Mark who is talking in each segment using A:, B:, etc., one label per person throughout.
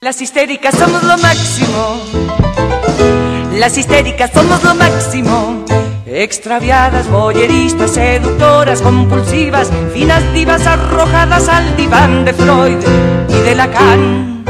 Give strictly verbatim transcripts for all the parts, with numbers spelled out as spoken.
A: Las histéricas somos lo máximo, las histéricas somos lo máximo, extraviadas, voyeristas, seductoras, compulsivas, finas divas arrojadas al diván de Freud y de Lacan.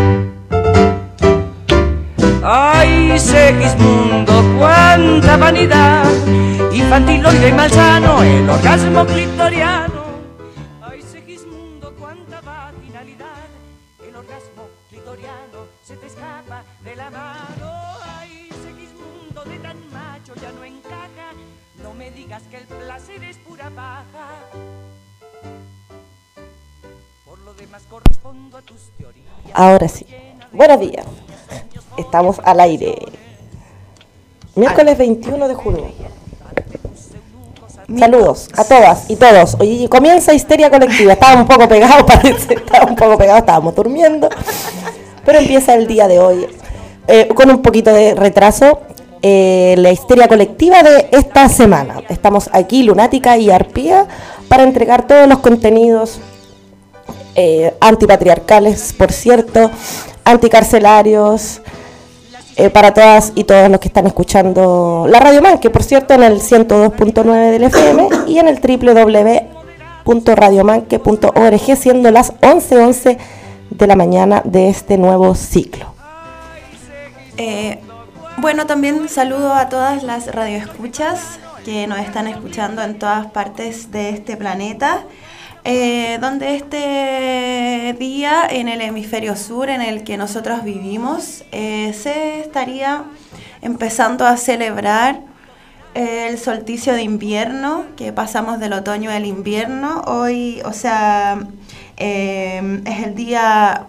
A: Ay, Segismundo, cuánta vanidad, infantiloide y malsano, el orgasmo clitoriano. Ay, Segismundo, cuánta vaginalidad, el orgasmo clitoriano se te escapa de la mano. Ay, Segismundo, de tan macho ya no encaja, no me digas que el placer es pura paja. Por lo demás correspondo a tus teorías.
B: Ahora sí, buenos días, estamos al aire. Miércoles veintiuno de junio. Saludos a todas y todos. Oye, comienza Histeria Colectiva. Estábamos un poco pegados, parece. Estábamos un poco pegados, estábamos durmiendo. Pero empieza el día de hoy eh, con un poquito de retraso. Eh, la Histeria Colectiva de esta semana. Estamos aquí, Lunática y Arpía, para entregar todos los contenidos eh, antipatriarcales, por cierto, anticarcelarios. Eh, para todas y todos los que están escuchando la Radio Man, que por cierto en el ciento dos punto nueve del F M y en el doble u doble u doble u punto radiomanque punto org, siendo las once once de la mañana de este nuevo ciclo.
C: Eh, bueno, también saludo a todas las radioescuchas que nos están escuchando en todas partes de este planeta. Eh, donde este día en el hemisferio sur en el que nosotros vivimos eh, se estaría empezando a celebrar eh, el solsticio de invierno, que pasamos del otoño al invierno. Hoy, o sea, eh, es el día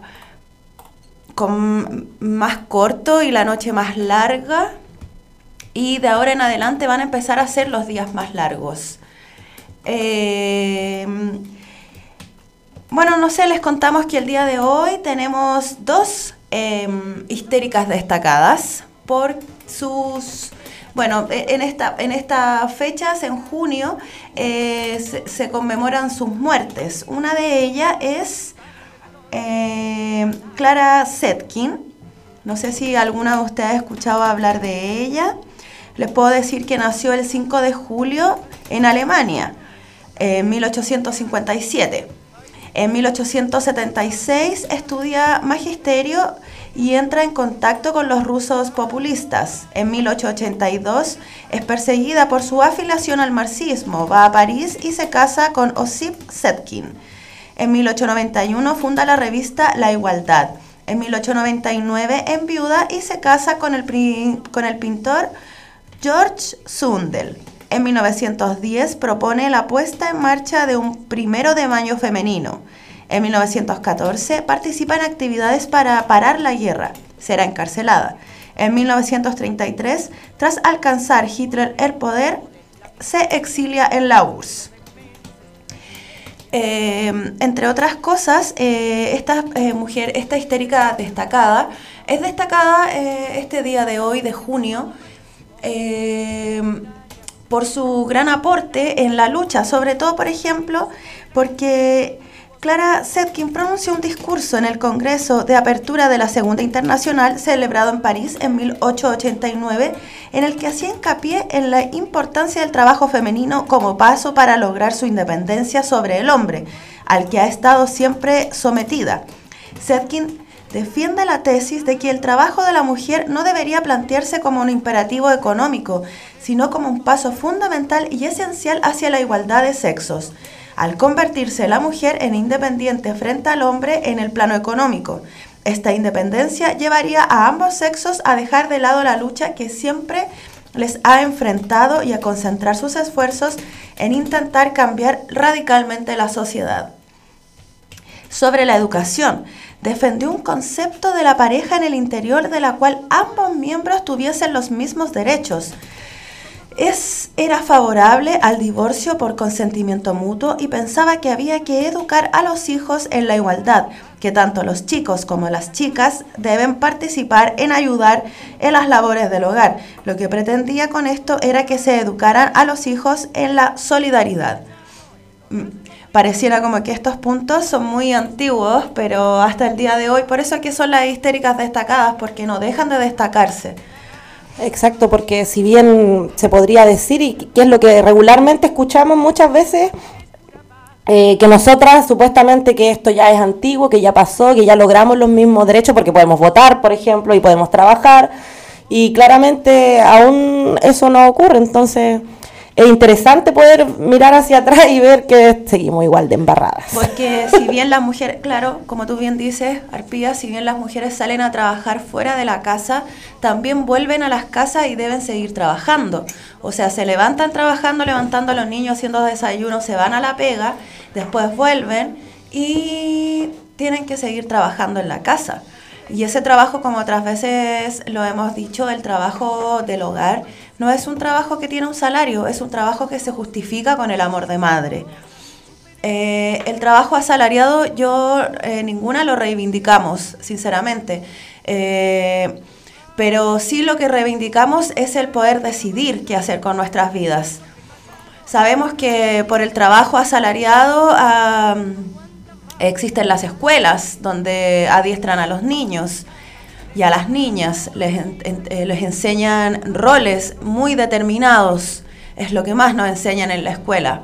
C: con más corto y la noche más larga, y de ahora en adelante van a empezar a ser los días más largos. Eh, Bueno, no sé, les contamos que el día de hoy tenemos dos eh, histéricas destacadas por sus... Bueno, en esta en estas fechas, en junio, eh, se, se conmemoran sus muertes. Una de ellas es eh, Clara Zetkin. No sé si alguna de ustedes ha escuchado hablar de ella. Les puedo decir que nació el cinco de julio en Alemania, en mil ochocientos cincuenta y siete. En mil ochocientos setenta y seis estudia magisterio y entra en contacto con los rusos populistas. En mil ochocientos ochenta y dos es perseguida por su afiliación al marxismo, va a París y se casa con Osip Zetkin. En mil ochocientos noventa y uno funda la revista La Igualdad. En mil ochocientos noventa y nueve enviuda y se casa con el, con el pintor George Sundel. En mil novecientos diez propone la puesta en marcha de un primero de mayo femenino. En mil novecientos catorce participa en actividades para parar la guerra. Será encarcelada. En mil novecientos treinta y tres, tras alcanzar Hitler el poder, se exilia en la U R S S. Eh, entre otras cosas, eh, esta eh, mujer, esta histérica destacada, es destacada eh, este día de hoy, de junio, eh, por su gran aporte en la lucha, sobre todo, por ejemplo, porque Clara Zetkin pronunció un discurso en el Congreso de Apertura de la Segunda Internacional, celebrado en París en mil ochocientos ochenta y nueve, en el que hacía hincapié en la importancia del trabajo femenino como paso para lograr su independencia sobre el hombre, al que ha estado siempre sometida. Zetkin defiende la tesis de que el trabajo de la mujer no debería plantearse como un imperativo económico, sino como un paso fundamental y esencial hacia la igualdad de sexos, al convertirse la mujer en independiente frente al hombre en el plano económico. Esta independencia llevaría a ambos sexos a dejar de lado la lucha que siempre les ha enfrentado y a concentrar sus esfuerzos en intentar cambiar radicalmente la sociedad. Sobre la educación, defendió un concepto de la pareja en el interior de la cual ambos miembros tuviesen los mismos derechos. Es, era favorable al divorcio por consentimiento mutuo y pensaba que había que educar a los hijos en la igualdad, que tanto los chicos como las chicas deben participar en ayudar en las labores del hogar. Lo que pretendía con esto era que se educaran a los hijos en la solidaridad. pareciera como que estos puntos son muy antiguos, pero hasta el día de hoy, por eso es que son las histéricas destacadas, porque no dejan de destacarse.
B: Exacto, porque si bien se podría decir, y que es lo que regularmente escuchamos muchas veces, eh, que nosotras supuestamente que esto ya es antiguo, que ya pasó, que ya logramos los mismos derechos porque podemos votar, por ejemplo, y podemos trabajar, y claramente aún eso no ocurre. Entonces es interesante poder mirar hacia atrás y ver que seguimos igual de embarradas.
C: Porque si bien las mujeres, claro, como tú bien dices, Arpía, si bien las mujeres salen a trabajar fuera de la casa, también vuelven a las casas y deben seguir trabajando. O sea, se levantan trabajando, levantando a los niños, haciendo desayuno, se van a la pega, después vuelven y tienen que seguir trabajando en la casa. Y ese trabajo, como otras veces lo hemos dicho, el trabajo del hogar, no es un trabajo que tiene un salario, es un trabajo que se justifica con el amor de madre. Eh, el trabajo asalariado, yo eh, ninguna lo reivindicamos, sinceramente. Eh, pero sí lo que reivindicamos es el poder decidir qué hacer con nuestras vidas. Sabemos que por el trabajo asalariado um, existen las escuelas donde adiestran a los niños y a las niñas, les, en, eh, les enseñan roles muy determinados, es lo que más nos enseñan en la escuela.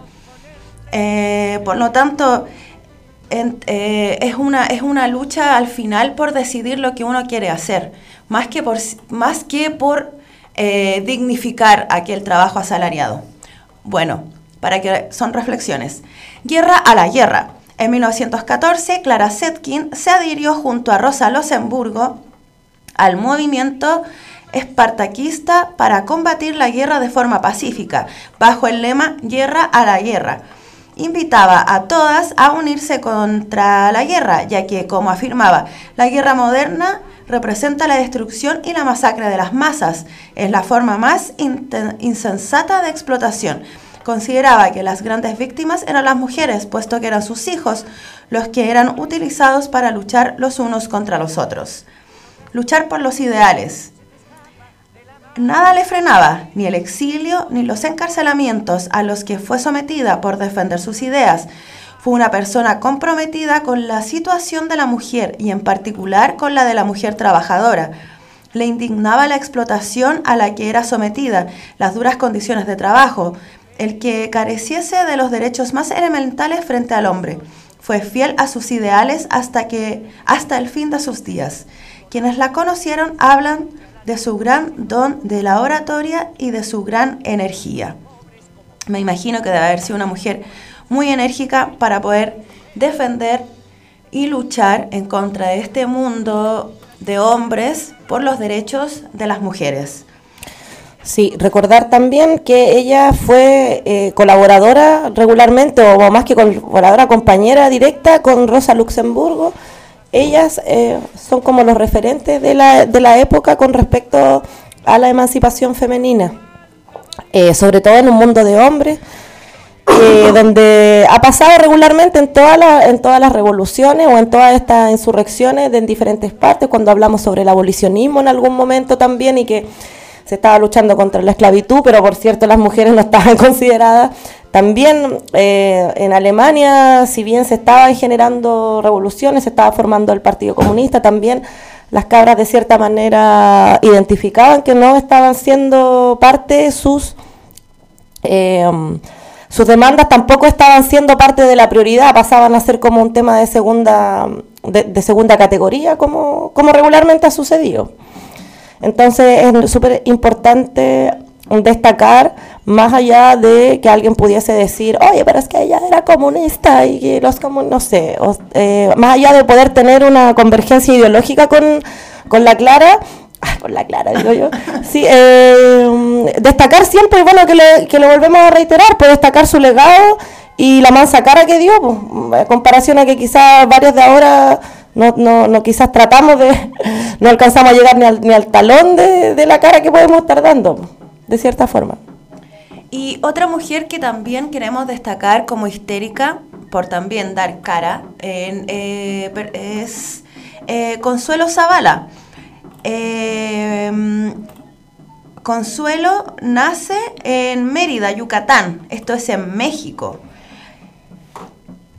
C: Eh, por lo tanto, en, eh, es, una, es una lucha al final por decidir lo que uno quiere hacer, más que por, más que por eh, dignificar aquel trabajo asalariado. Bueno, para que son reflexiones. Guerra a la guerra. En mil novecientos catorce, Clara Zetkin se adhirió junto a Rosa Luxemburgo al movimiento espartaquista para combatir la guerra de forma pacífica, bajo el lema Guerra a la guerra. Invitaba a todas a unirse contra la guerra, ya que, como afirmaba, la guerra moderna representa la destrucción y la masacre de las masas. Es la forma más insensata de explotación. Consideraba que las grandes víctimas eran las mujeres, puesto que eran sus hijos los que eran utilizados para luchar los unos contra los otros. Luchar por los ideales. Nada le frenaba, ni el exilio, ni los encarcelamientos a los que fue sometida por defender sus ideas. Fue una persona comprometida con la situación de la mujer y en particular con la de la mujer trabajadora. Le indignaba la explotación a la que era sometida, las duras condiciones de trabajo, el que careciese de los derechos más elementales frente al hombre. Fue fiel a sus ideales hasta, que, hasta el fin de sus días. Quienes la conocieron hablan de su gran don de la oratoria y de su gran energía. Me imagino que debe haber sido una mujer muy enérgica para poder defender y luchar en contra de este mundo de hombres por los derechos de las mujeres.
B: Sí, recordar también que ella fue eh, colaboradora regularmente, o más que colaboradora, compañera directa con Rosa Luxemburgo. Ellas eh, son como los referentes de la, de la época con respecto a la emancipación femenina, eh, sobre todo en un mundo de hombres, eh, donde ha pasado regularmente en, toda la, en todas las revoluciones o en todas estas insurrecciones de en diferentes partes, cuando hablamos sobre el abolicionismo en algún momento también, y que se estaba luchando contra la esclavitud, pero por cierto las mujeres no estaban consideradas. También eh, en Alemania, si bien se estaban generando revoluciones, se estaba formando el Partido Comunista, también las cabras de cierta manera identificaban que no estaban siendo parte, sus, eh, sus demandas tampoco estaban siendo parte de la prioridad, pasaban a ser como un tema de segunda, de, de segunda categoría, como, como regularmente ha sucedido. Entonces es súper importante destacar, más allá de que alguien pudiese decir, oye, pero es que ella era comunista y que los comunistas, no sé, o, eh, más allá de poder tener una convergencia ideológica con, con la Clara, ah, con la Clara digo yo, sí, eh, destacar siempre, y bueno, que, le, que lo volvemos a reiterar, pues destacar su legado y la mansa cara que dio, pues, en comparación a que quizás varios de ahora no, no, no quizás tratamos de, no alcanzamos a llegar ni al, ni al talón de, de la cara que podemos estar dando, de cierta forma.
C: Y otra mujer que también queremos destacar como histérica, por también dar cara, eh, eh, es eh, Consuelo Zavala. Eh, Consuelo nace en Mérida, Yucatán, esto es en México.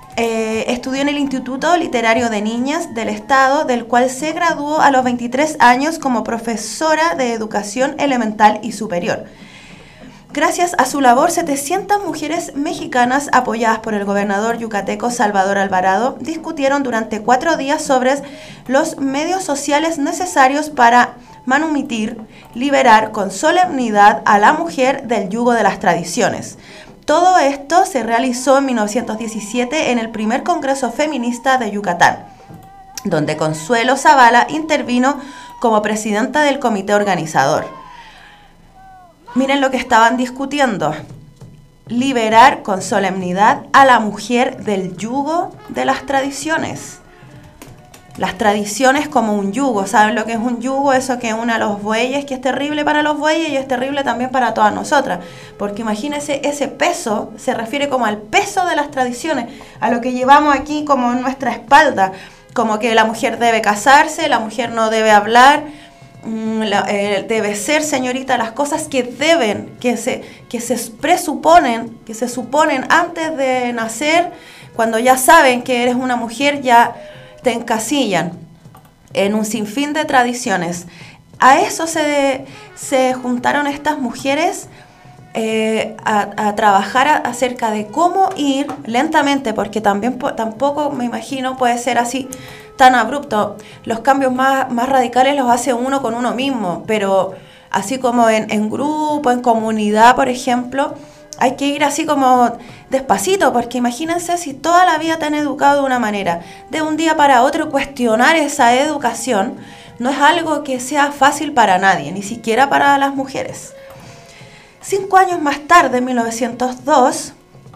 C: Eh, estudió en el Instituto Literario de Niñas del Estado, del cual se graduó a los veintitrés años como profesora de educación elemental y superior. Gracias a su labor, setecientas mujeres mexicanas, apoyadas por el gobernador yucateco Salvador Alvarado, discutieron durante cuatro días sobre los medios sociales necesarios para manumitir, liberar con solemnidad a la mujer del yugo de las tradiciones. Todo esto se realizó en mil novecientos diecisiete en el primer Congreso Feminista de Yucatán, donde Consuelo Zavala intervino como presidenta del comité organizador. Miren lo que estaban discutiendo: liberar con solemnidad a la mujer del yugo de las tradiciones. Las tradiciones como un yugo. ¿Saben lo que es un yugo? Eso que une a los bueyes, que es terrible para los bueyes y es terrible también para todas nosotras. Porque imagínense, ese peso se refiere como al peso de las tradiciones, a lo que llevamos aquí como en nuestra espalda. Como que la mujer debe casarse, la mujer no debe hablar, la, eh, debe ser señorita, las cosas que deben, que se, que se presuponen, que se suponen antes de nacer, cuando ya saben que eres una mujer, ya te encasillan en un sinfín de tradiciones. A eso se, se juntaron estas mujeres eh, a, a trabajar a, acerca de cómo ir lentamente, porque también tampoco me imagino puede ser así tan abrupto. Los cambios más, más radicales los hace uno con uno mismo, pero así como en, en grupo, en comunidad, por ejemplo, hay que ir así como despacito, porque imagínense si toda la vida te han educado de una manera, de un día para otro cuestionar esa educación no es algo que sea fácil para nadie, ni siquiera para las mujeres. Cinco años más tarde, en mil novecientos dos,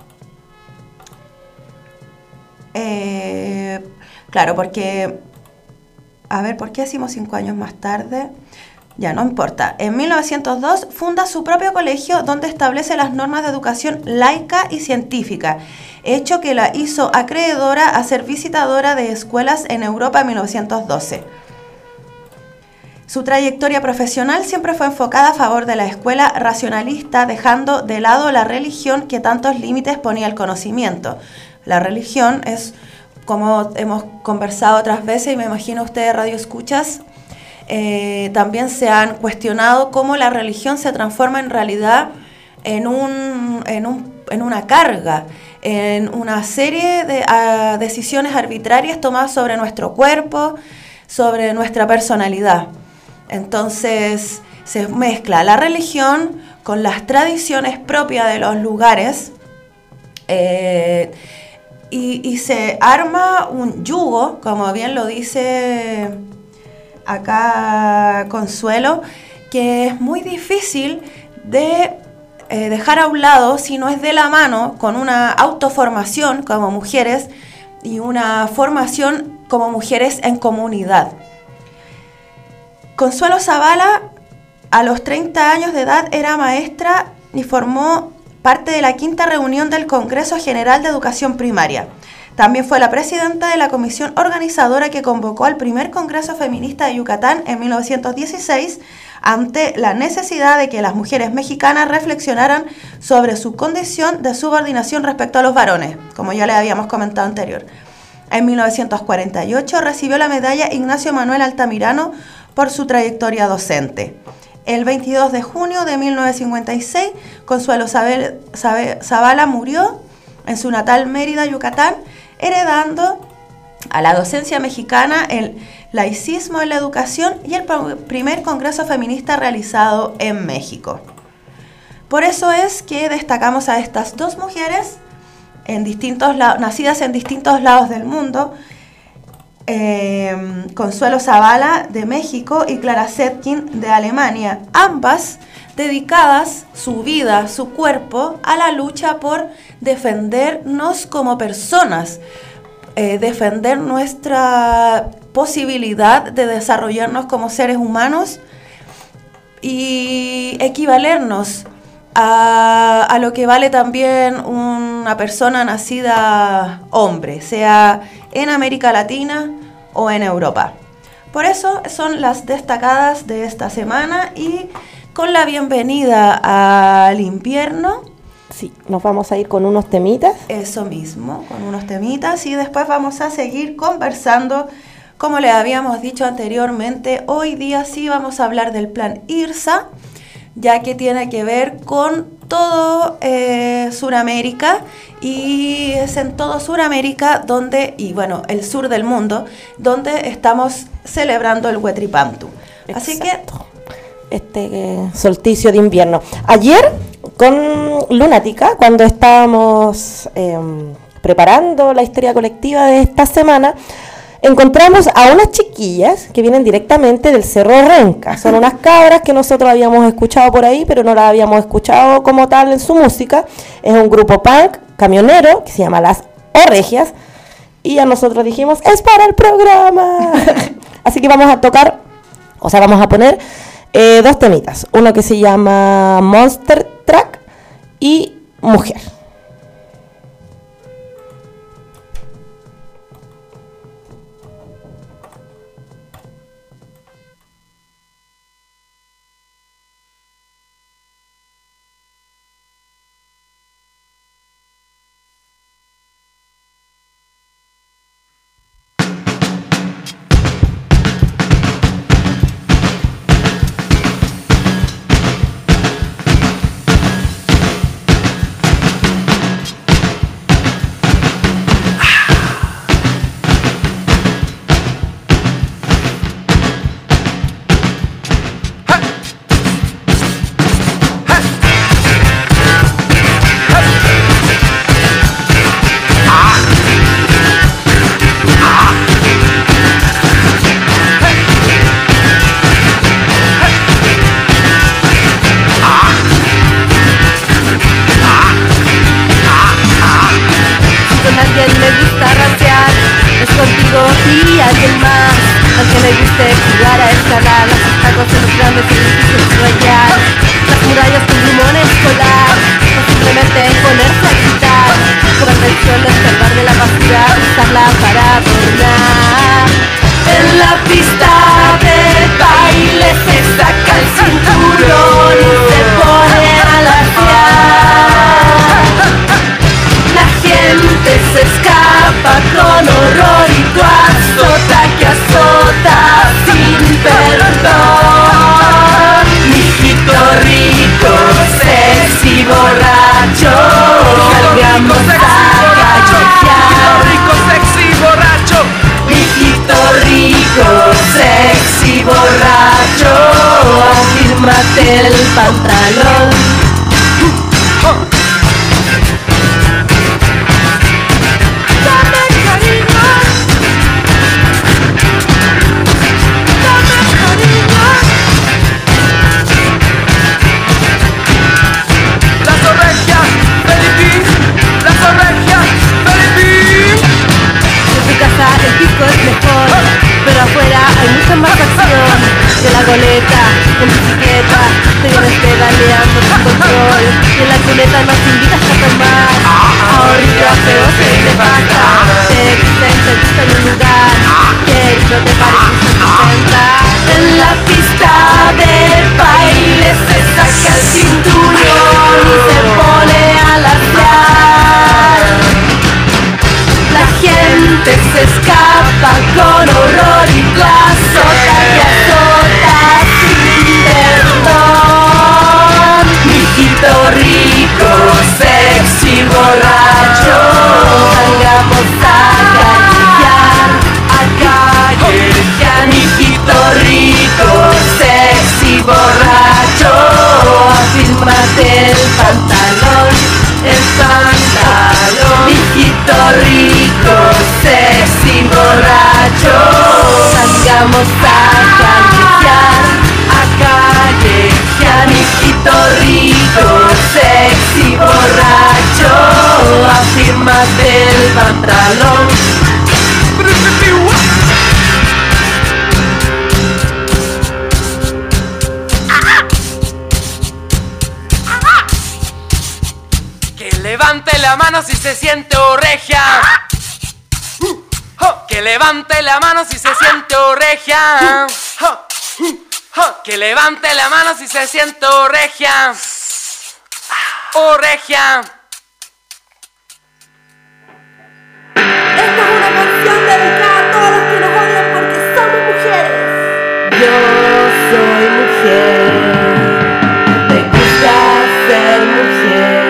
C: eh, claro, porque, a ver, ¿por qué decimos cinco años más tarde? Ya, no importa. En mil novecientos dos funda su propio colegio donde establece las normas de educación laica y científica, hecho que la hizo acreedora a ser visitadora de escuelas en Europa en mil novecientos doce. Su trayectoria profesional siempre fue enfocada a favor de la escuela racionalista, dejando de lado la religión que tantos límites ponía al conocimiento. La religión es, como hemos conversado otras veces, y me imagino ustedes radio escuchas, Eh, también se han cuestionado cómo la religión se transforma en realidad en, un, en, un, en una carga, en una serie de uh, decisiones arbitrarias tomadas sobre nuestro cuerpo, sobre nuestra personalidad. Entonces se mezcla la religión con las tradiciones propias de los lugares eh, y, y se arma un yugo, como bien lo dice acá Consuelo, que es muy difícil de eh, dejar a un lado si no es de la mano con una autoformación como mujeres y una formación como mujeres en comunidad. Consuelo Zavala a los treinta años de edad era maestra y formó parte de la quinta reunión del Congreso General de Educación Primaria. También fue la presidenta de la comisión organizadora que convocó al primer Congreso Feminista de Yucatán en mil novecientos dieciséis ante la necesidad de que las mujeres mexicanas reflexionaran sobre su condición de subordinación respecto a los varones, como ya les habíamos comentado anterior. En mil novecientos cuarenta y ocho recibió la medalla Ignacio Manuel Altamirano por su trayectoria docente. El veintidós de junio de mil novecientos cincuenta y seis, Consuelo Zavala murió en su natal Mérida, Yucatán, heredando a la docencia mexicana el laicismo en la educación y el primer congreso feminista realizado en México. Por eso es que destacamos a estas dos mujeres en distintos nacidas en distintos lados del mundo, eh, Consuelo Zavala de México y Clara Zetkin de Alemania, ambas dedicadas su vida, su cuerpo a la lucha por defendernos como personas, eh, defender nuestra posibilidad de desarrollarnos como seres humanos y equivalernos a, a lo que vale también una persona nacida hombre, sea en América Latina o en Europa. Por eso son las destacadas de esta semana y con la bienvenida al invierno,
B: Sí, nos vamos a ir con unos temitas.
C: Eso mismo, con unos temitas y después vamos a seguir conversando. Como le habíamos dicho anteriormente, hoy día sí vamos a hablar del plan IRSA, ya que tiene que ver con todo eh, Suramérica, y es en todo Suramérica donde, y bueno, el sur del mundo, donde estamos celebrando el Huetripantu. Así que
B: este eh, solsticio de invierno. Ayer con Lunática, cuando estábamos eh, preparando la histeria colectiva de esta semana, encontramos a unas chiquillas que vienen directamente del Cerro Renca. Son unas cabras que nosotros habíamos escuchado por ahí, pero no las habíamos escuchado como tal en su música. Es un grupo punk camionero que se llama Las Orregias, y a nosotros dijimos, ¡es para el programa! Así que vamos a tocar, o sea, vamos a poner eh, dos temitas. Uno que se llama Monster Track y Mujer.
D: El pantalón. Dame cariño, dame cariño.
A: Las orejas, Felipe, las orejas, Felipe.
D: En tu casa el disco es mejor, pero afuera hay mucha más acción. De la goleta, en bicicleta, te vienes pedaleando sin control. Y en la cuneta nos invitas a tomar. Ahorita feo se te pasa. Te dicen, te gusta en un lugar que no te parece sesenta. En la pista de baile se saca el cinturón y se pone a latear. La gente se escapa con horror y tú azota y azota sin perdón. Mijito rico, sexy, borracho, salgamos a callejear, a callejear. Mijito rico, sexy, borracho, afírmate el pantalón, el pantalón. Mijito rico, sexy, borracho, salgamos a callejear, a callejear. Mijito rico, sexy, borracho, afírmate el pantalón.
A: Levante la mano si se siente regia. Que levante la mano si se siente regia. Que levante la mano si se siente regia. o regia.
D: Esta es una canción dedicada a todos los que nos odian porque somos mujeres. Yo soy mujer, me gusta ser mujer,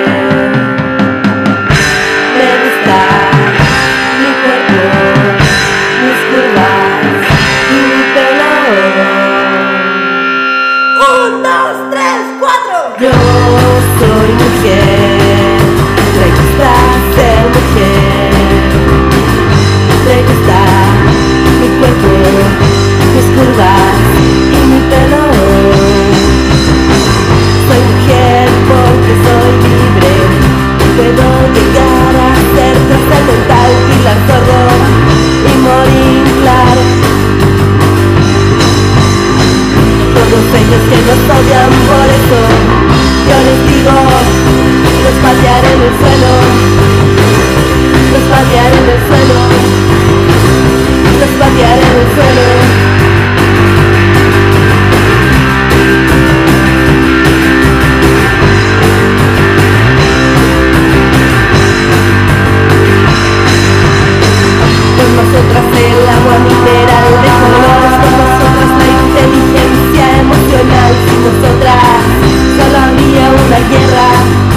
D: me gusta mi cuerpo, mis curvas y mi pelo. Un, dos, tres, cuatro. Yo soy mujer, me gusta ser mujer, me gusta mi cuerpo, mis curvas y mi pelo. Soy mujer porque soy libre, puedo llegar a ser trascendental, Pilar Sordo y Morín Clark. Todos ellos que nos odian por eso, yo les digo, los patearé en el suelo, los patearé en el suelo, los patearé en el suelo. Con nosotras el agua mineral de colores, con nosotras la inteligencia emocional. Sin nosotras solo habría una guerra.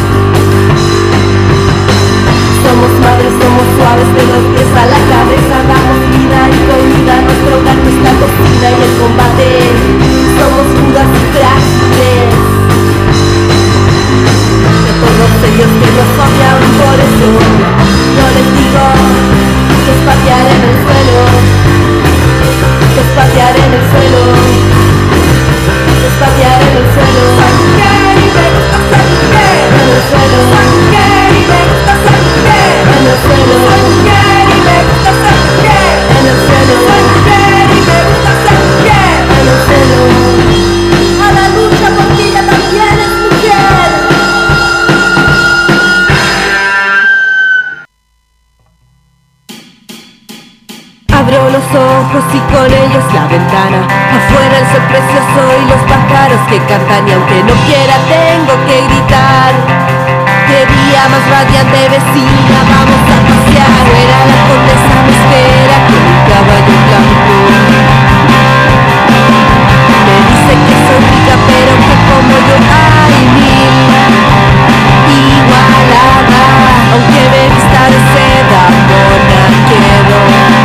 D: Somos madres, somos suaves de los pies a la cabeza, damos vida y comida, nuestro hogar es la cocina y el combate. Somos judas y frágiles. De todos ellos que nos odian por eso, yo les digo, los patearé en el suelo, los patearé en el suelo, los patearé en el suelo. En el suelo, en el suelo, en el suelo, en el suelo. A la lucha porque ella también es mujer. Abro los ojos y con ellos la ventana. Afuera el sol precioso y los pájaros que cantan, y aunque no quiera tengo que gritar. Qué día más radiante, vecina, vamos a pasear. Fuera la condesa me espera con un caballo blanco. Me dice que soy rica pero que como yo hay mil igualada. Aunque me vista de seda, mona quiero.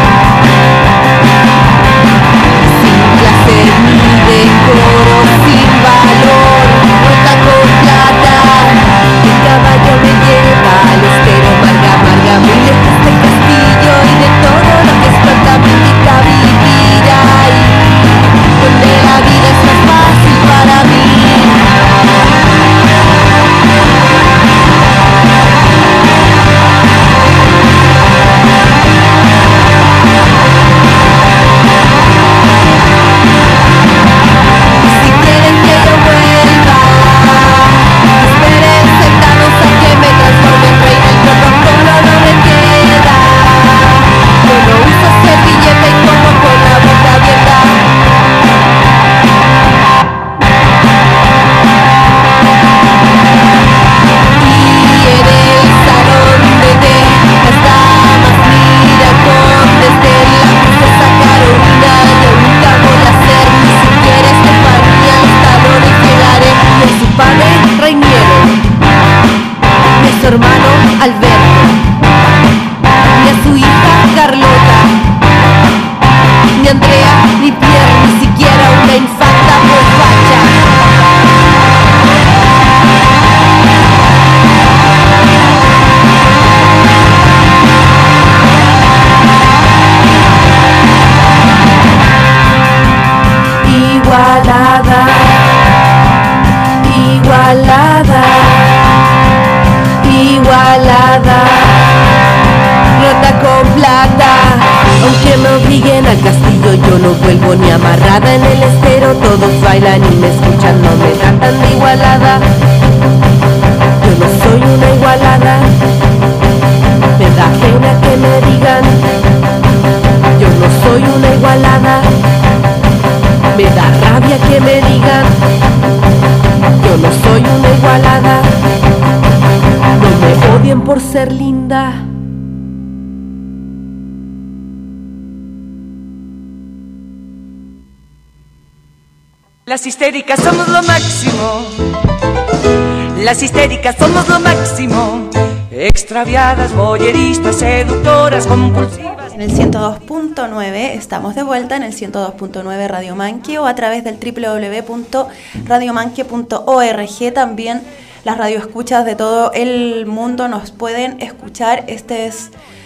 D: Sin clase ni decoro, sin valor, rota con plata. El caballo me lleva al estero, marga, marga, muy lejos del castillo y de todo lo que espanta me indica vivir ahí, donde la vida es más fácil para mí. Si quieren que yo vuelva, esperen sentados a que me transforme en reina. El protocolo no me queda. Yo no uso servilleta y como con la boca abierta. Y en el salón de té las damas miran con desdén la princesa Carolina. Yo nunca voy a ser ni siquiera Estefanía. Los talones llegaré de su padre Reiniero, de su hermano Alberto, de su hija Carlota, ni Andrea, ni Pierre, ni siquiera una infanta borracha. Igualada, igualada, igualada, rota con plata. Aunque me obliguen al castillo, yo no vuelvo ni amarrada. En el estero todos bailan y me escuchan, no me tratan de igualada. Yo no soy una igualada, me da pena que me digan. Yo no soy una igualada, me da rabia que me digan. Yo no soy una igualada, por ser linda.
A: Las histéricas somos lo máximo. Las histéricas somos lo máximo. Extraviadas, boyeristas, seductoras, compulsivas.
C: En el ciento dos punto nueve estamos de vuelta en el ciento dos punto nueve Radio Manque o a través del doble u doble u doble u punto radio manque punto org. También las radioescuchas de todo el mundo nos pueden escuchar. Este es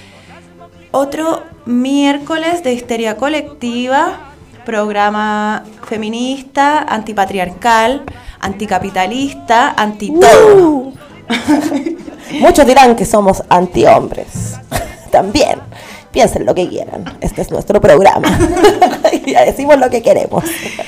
C: otro miércoles de Histeria Colectiva, programa feminista, antipatriarcal, anticapitalista, anti-todo.
B: Uh. Muchos dirán que somos antihombres. También. Piensen lo que quieran. Este es nuestro programa. Y ya decimos lo que queremos.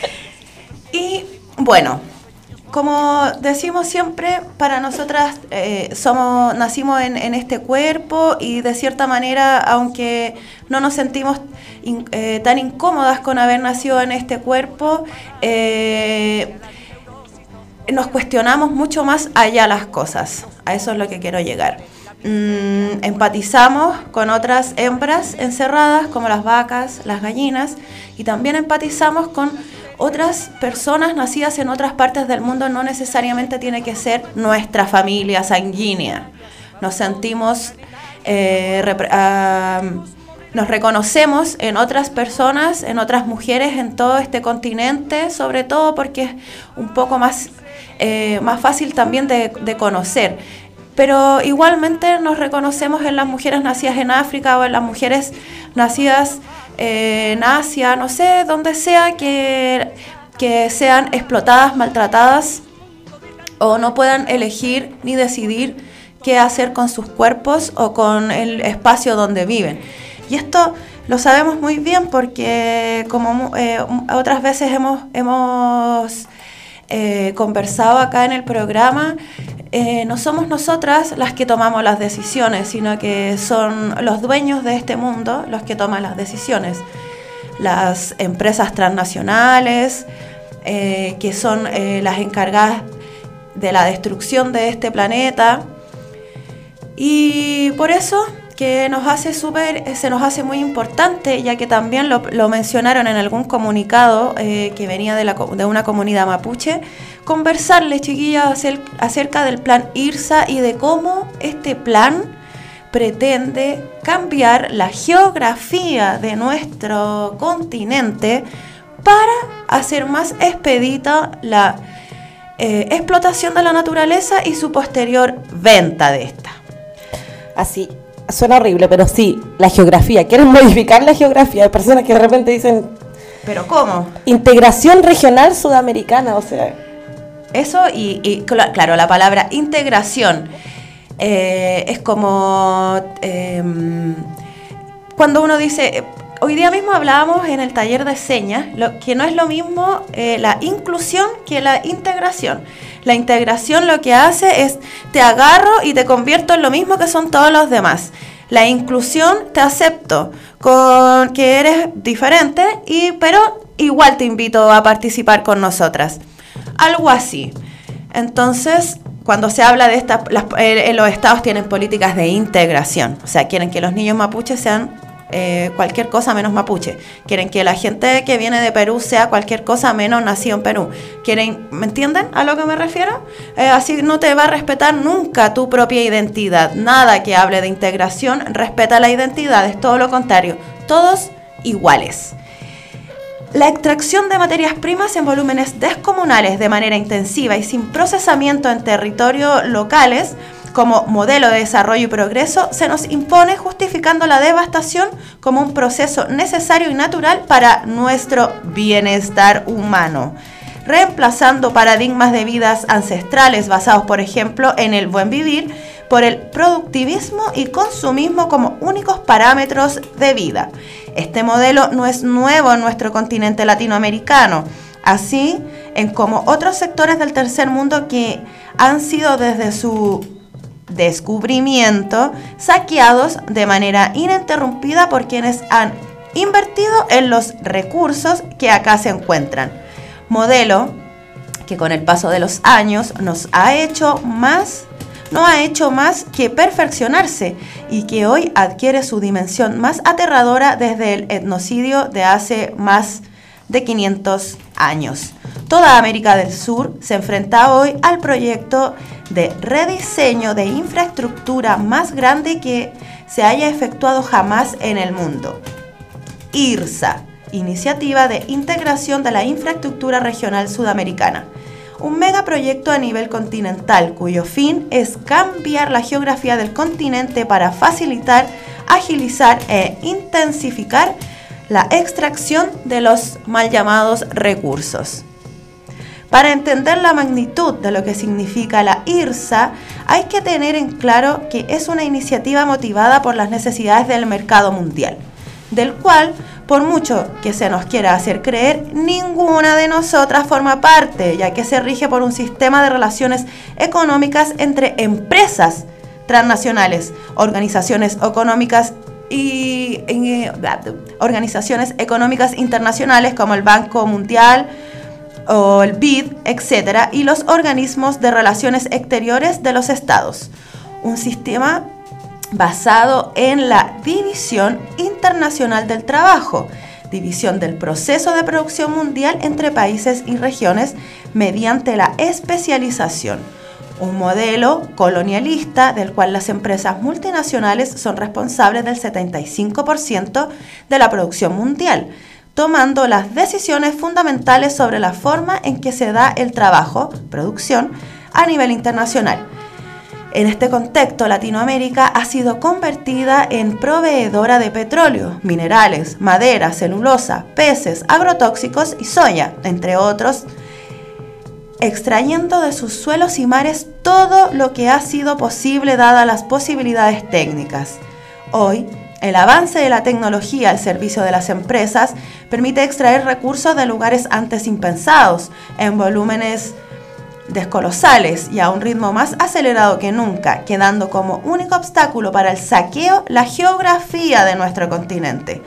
C: Y bueno, como decimos siempre, para nosotras eh, somos nacimos en, en este cuerpo y de cierta manera, aunque no nos sentimos in, eh, tan incómodas con haber nacido en este cuerpo, eh, nos cuestionamos mucho más allá las cosas. A eso es lo que quiero llegar. Mm, empatizamos con otras hembras encerradas como las vacas, las gallinas, y también empatizamos con otras personas nacidas en otras partes del mundo. No necesariamente tiene que ser nuestra familia sanguínea. Nos sentimos, eh, repre- uh, nos reconocemos en otras personas, en otras mujeres en todo este continente, sobre todo porque es un poco más, eh, más fácil también de, de conocer. Pero igualmente nos reconocemos en las mujeres nacidas en África o en las mujeres nacidas eh, en Asia, no sé, donde sea, que, que sean explotadas, maltratadas o no puedan elegir ni decidir qué hacer con sus cuerpos o con el espacio donde viven. Y esto lo sabemos muy bien porque como eh, otras veces hemos, hemos eh, conversado acá en el programa, Eh, no somos nosotras las que tomamos las decisiones, sino que son los dueños de este mundo los que toman las decisiones. Las empresas transnacionales, eh, que son eh, las encargadas de la destrucción de este planeta. Y por eso que nos hace súper, se nos hace muy importante, ya que también lo, lo mencionaron en algún comunicado eh, que venía de, la, de una comunidad mapuche, conversarles, chiquillas, acerca del plan IRSA y de cómo este plan pretende cambiar la geografía de nuestro continente para hacer más expedita la eh, explotación de la naturaleza y su posterior venta de esta.
B: Así, suena horrible, pero sí, la geografía. Quieren modificar la geografía. Hay personas que de repente dicen...
C: ¿Pero cómo?
B: Integración regional sudamericana, o sea...
C: Eso y, y claro, la palabra integración eh, es como eh, cuando uno dice, hoy día mismo hablábamos en el taller de señas, lo, que no es lo mismo eh, la inclusión que la integración. La integración lo que hace es te agarro y te convierto en lo mismo que son todos los demás. La inclusión te acepto con que eres diferente, y, pero igual te invito a participar con nosotras. Algo así. Entonces, cuando se habla de esta, las, eh, los estados tienen políticas de integración. O sea, quieren que los niños mapuches sean eh, cualquier cosa menos mapuche. Quieren que la gente que viene de Perú sea cualquier cosa menos nacido en Perú. Quieren, ¿me entienden a lo que me refiero? Eh, así no te va a respetar nunca tu propia identidad. Nada que hable de integración respeta la identidad. Es todo lo contrario. Todos iguales. La extracción de materias primas en volúmenes descomunales de manera intensiva y sin procesamiento en territorios locales como modelo de desarrollo y progreso se nos impone, justificando la devastación como un proceso necesario y natural para nuestro bienestar humano, reemplazando paradigmas de vidas ancestrales basados, por ejemplo, en el buen vivir por el productivismo y consumismo como únicos parámetros de vida. Este modelo no es nuevo en nuestro continente latinoamericano, así en como otros sectores del tercer mundo que han sido desde su descubrimiento saqueados de manera ininterrumpida por quienes han invertido en los recursos que acá se encuentran. Modelo que con el paso de los años nos ha hecho más no ha hecho más que perfeccionarse y que hoy adquiere su dimensión más aterradora desde el etnocidio de hace más de quinientos años. Toda América del Sur se enfrenta hoy al proyecto de rediseño de infraestructura más grande que se haya efectuado jamás en el mundo. IRSA, Iniciativa de Integración de la Infraestructura Regional Sudamericana. Un megaproyecto a nivel continental cuyo fin es cambiar la geografía del continente para facilitar, agilizar e intensificar la extracción de los mal llamados recursos. Para entender la magnitud de lo que significa la IRSA, hay que tener en claro que es una iniciativa motivada por las necesidades del mercado mundial, del cual, por mucho que se nos quiera hacer creer, ninguna de nosotras forma parte, ya que se rige por un sistema de relaciones económicas entre empresas transnacionales, organizaciones económicas y eh, organizaciones económicas internacionales como el Banco Mundial o el B I D, etcétera, y los organismos de relaciones exteriores de los estados. Un sistema basado en la división internacional del trabajo, división del proceso de producción mundial entre países y regiones mediante la especialización. Un modelo colonialista del cual las empresas multinacionales son responsables del setenta y cinco por ciento de la producción mundial, tomando las decisiones fundamentales sobre la forma en que se da el trabajo, producción, a nivel internacional. En este contexto, Latinoamérica ha sido convertida en proveedora de petróleo, minerales, madera, celulosa, peces, agrotóxicos y soya, entre otros, extrayendo de sus suelos y mares todo lo que ha sido posible dadas las posibilidades técnicas. Hoy, el avance de la tecnología al servicio de las empresas permite extraer recursos de lugares antes impensados, en volúmenes descolosales y a un ritmo más acelerado que nunca, quedando como único obstáculo para el saqueo la geografía de nuestro continente.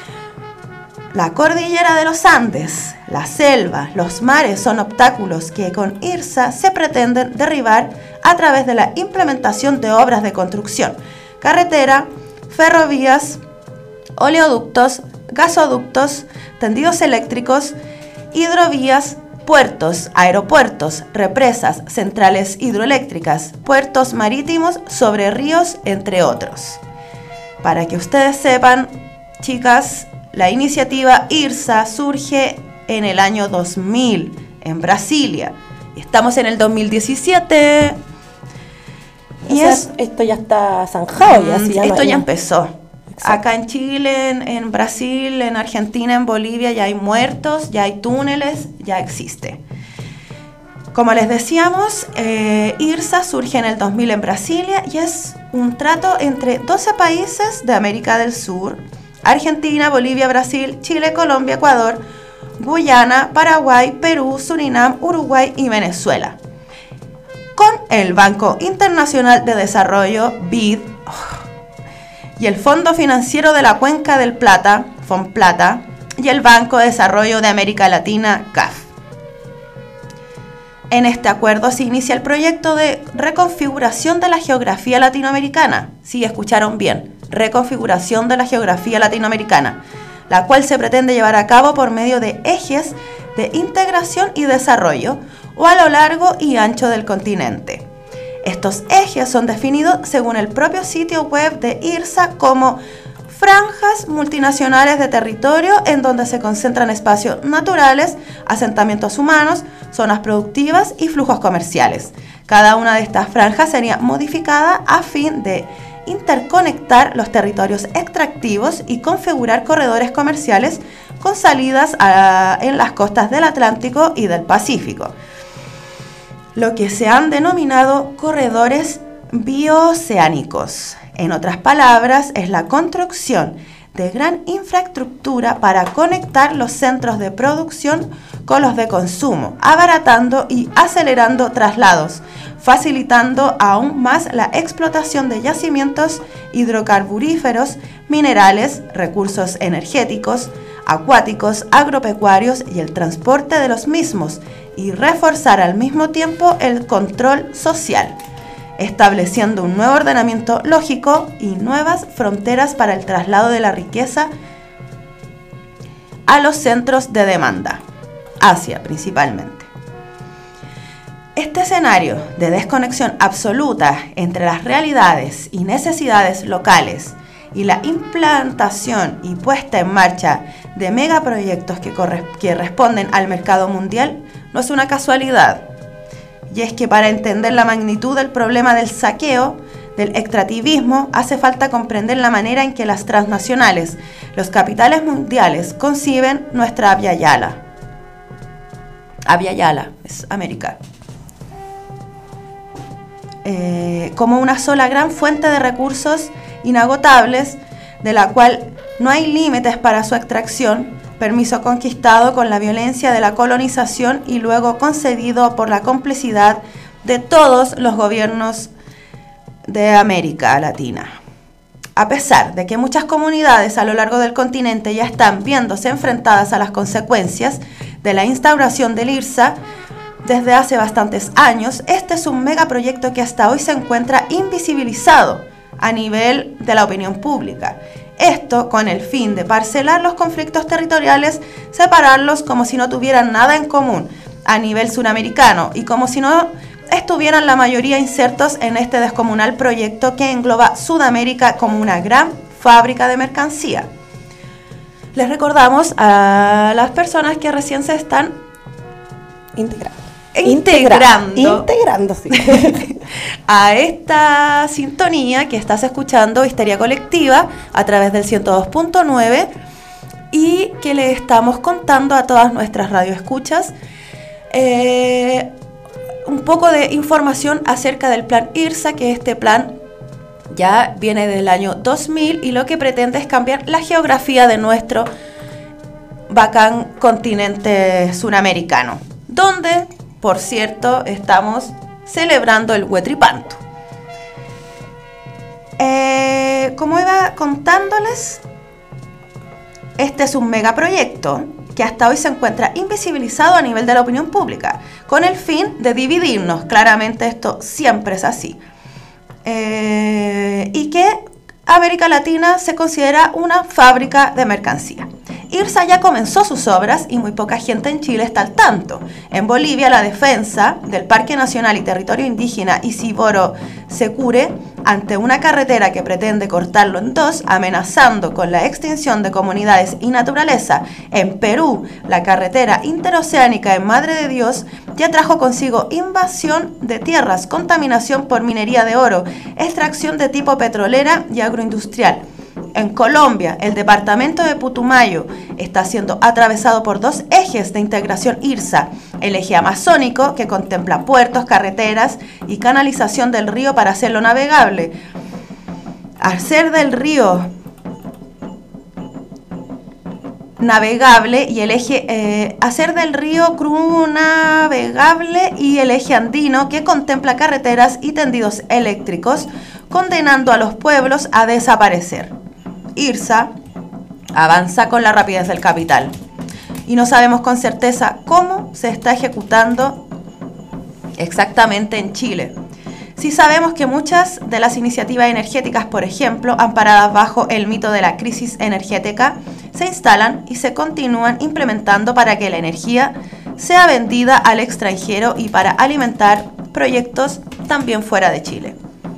C: La cordillera de los Andes, la selva, los mares son obstáculos que con IRSA se pretenden derribar a través de la implementación de obras de construcción, carretera, ferrovías, oleoductos, gasoductos, tendidos eléctricos, hidrovías, puertos, aeropuertos, represas, centrales hidroeléctricas, puertos marítimos sobre ríos, entre otros. Para que ustedes sepan, chicas, la iniciativa IRSA surge en el año dos mil en Brasilia. Estamos en el dos mil diecisiete.
B: O
C: Y
B: sea,
C: es,
B: esto ya está zanjado. Ya,
C: mm,
B: si ya
C: esto
B: no-
C: ya
B: no-
C: empezó.
B: Exacto.
C: Acá en Chile, en, en Brasil, en Argentina, en Bolivia ya hay muertos, ya hay túneles, ya existe. Como les decíamos, eh, IRSA surge en el dos mil en Brasilia y es un trato entre doce países de América del Sur: Argentina, Bolivia, Brasil, Chile, Colombia, Ecuador, Guyana, Paraguay, Perú, Surinam, Uruguay y Venezuela, con el Banco Internacional de Desarrollo, B I D, oh, y el Fondo Financiero de la Cuenca del Plata, FONPLATA, y el Banco de Desarrollo de América Latina, C A F. En este acuerdo se inicia el proyecto de reconfiguración de la geografía latinoamericana. Sí, escucharon bien, reconfiguración de la geografía latinoamericana, la cual se pretende llevar a cabo por medio de ejes de integración y desarrollo o a lo largo y ancho del continente. Estos ejes son definidos según el propio sitio web de IRSA como franjas multinacionales de territorio en donde se concentran espacios naturales, asentamientos humanos, zonas productivas y flujos comerciales. Cada una de estas franjas sería modificada a fin de interconectar los territorios extractivos y configurar corredores comerciales con salidas a, en las costas del Atlántico y del Pacífico, lo que se han denominado corredores bioceánicos. En otras palabras, es la construcción de gran infraestructura para conectar los centros de producción con los de consumo, abaratando y acelerando traslados, facilitando aún más la explotación de yacimientos hidrocarburíferos, minerales, recursos energéticos, acuáticos, agropecuarios y el transporte de los mismos, y reforzar al mismo tiempo el control social. estableciendo un nuevo ordenamiento lógico y nuevas fronteras para el traslado de la riqueza a los centros de demanda, Asia principalmente. Este escenario de desconexión absoluta entre las realidades y necesidades locales y la implantación y puesta en marcha de megaproyectos que, que responden al mercado mundial no es una casualidad. Y es que para entender la magnitud del problema del saqueo, del extractivismo, hace falta comprender la manera en que las transnacionales, los capitales mundiales, conciben nuestra Abya Yala. Abya Yala es América. Eh, como una sola gran fuente de recursos inagotables, de la cual no hay límites para su extracción, permiso conquistado con la violencia de la colonización y luego concedido por la complicidad de todos los gobiernos de América Latina. A pesar de que muchas comunidades a lo largo del continente ya están viéndose enfrentadas a las consecuencias de la instauración del IRSA desde hace bastantes años, este es un megaproyecto que hasta hoy se encuentra invisibilizado a nivel de la opinión pública. Esto con el fin de parcelar los conflictos territoriales, separarlos como si no tuvieran nada en común a nivel suramericano y como si no estuvieran la mayoría insertos en este descomunal proyecto que engloba Sudamérica como una gran fábrica de mercancía. Les recordamos a las personas que recién se están
B: integrando.
C: Integrando,
B: integrando sí.
C: a esta sintonía que estás escuchando, Histeria Colectiva, a través del ciento dos punto nueve, y que le estamos contando a todas nuestras radioescuchas eh, un poco de información acerca del plan IRSA, que este plan ya viene del año dos mil y lo que pretende es cambiar la geografía de nuestro bacán continente suramericano, donde, por cierto, estamos celebrando el Huetripantu. Eh, como iba contándoles, este es un megaproyecto que hasta hoy se encuentra invisibilizado a nivel de la opinión pública, con el fin de dividirnos. Claramente esto siempre es así. Eh, y que América Latina se considera una fábrica de mercancía. IRSA ya comenzó sus obras y muy poca gente en Chile está al tanto. En Bolivia, la defensa del Parque Nacional y Territorio Indígena Isiboro Secure, ante una carretera que pretende cortarlo en dos, amenazando con la extinción de comunidades y naturaleza. En Perú, la carretera interoceánica en Madre de Dios ya trajo consigo invasión de tierras, contaminación por minería de oro, extracción de tipo petrolera y agroindustrial. En Colombia, el departamento de Putumayo está siendo atravesado por dos ejes de integración IRSA. El eje amazónico, que contempla puertos, carreteras y canalización del río para hacerlo navegable. Hacer del río navegable y el eje eh, hacer del río cru navegable y el eje andino, que contempla carreteras y tendidos eléctricos, condenando a los pueblos a desaparecer. IRSA avanza con la rapidez del capital y no sabemos con certeza cómo se está ejecutando exactamente en Chile. Sí sabemos que muchas de las iniciativas energéticas, por ejemplo, amparadas bajo el mito de la crisis energética, se instalan y se continúan implementando para que la energía sea vendida al extranjero y para alimentar proyectos también fuera de Chile.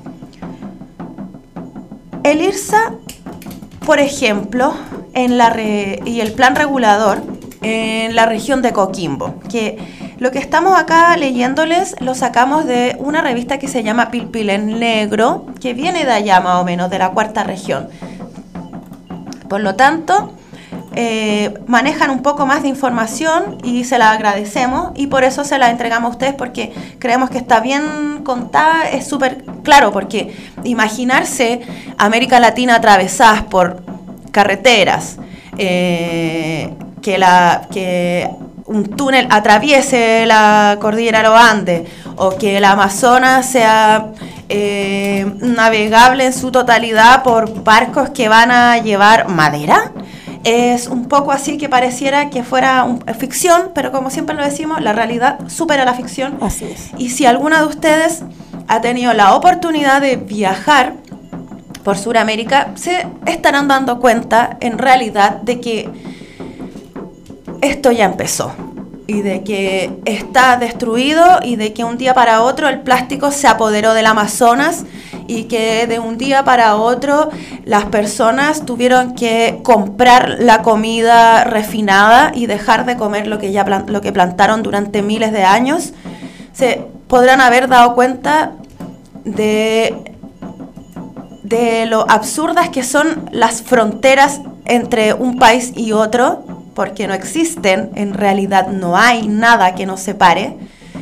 C: El IRSA, por ejemplo, en la re- y el plan regulador en la región de Coquimbo, que lo que estamos acá leyéndoles lo sacamos de una revista que se llama Pilpilén Negro, que viene de allá más o menos, de la cuarta región. Por lo tanto, eh, manejan un poco más de información y se la agradecemos y por eso se la entregamos a ustedes, porque creemos que está bien contada, es súper claro, porque imaginarse América Latina atravesadas por carreteras, eh, que, la, que un túnel atraviese la cordillera de los Andes o que el Amazonas sea eh, navegable en su totalidad por barcos que van a llevar madera, es un poco así que pareciera que fuera un, ficción, pero como siempre lo decimos, la realidad supera la ficción.
B: Así es.
C: Y si alguna de ustedes ha tenido la oportunidad de viajar por Sudamérica, se estarán dando cuenta en realidad de que esto ya empezó y de que está destruido y de que un día para otro el plástico se apoderó del Amazonas y que de un día para otro las personas tuvieron que comprar la comida refinada y dejar de comer lo que ya plan- lo que plantaron durante miles de años. Se podrán haber dado cuenta de, de lo absurdas que son las fronteras entre un país y otro, porque no existen, en realidad no hay nada que nos separe.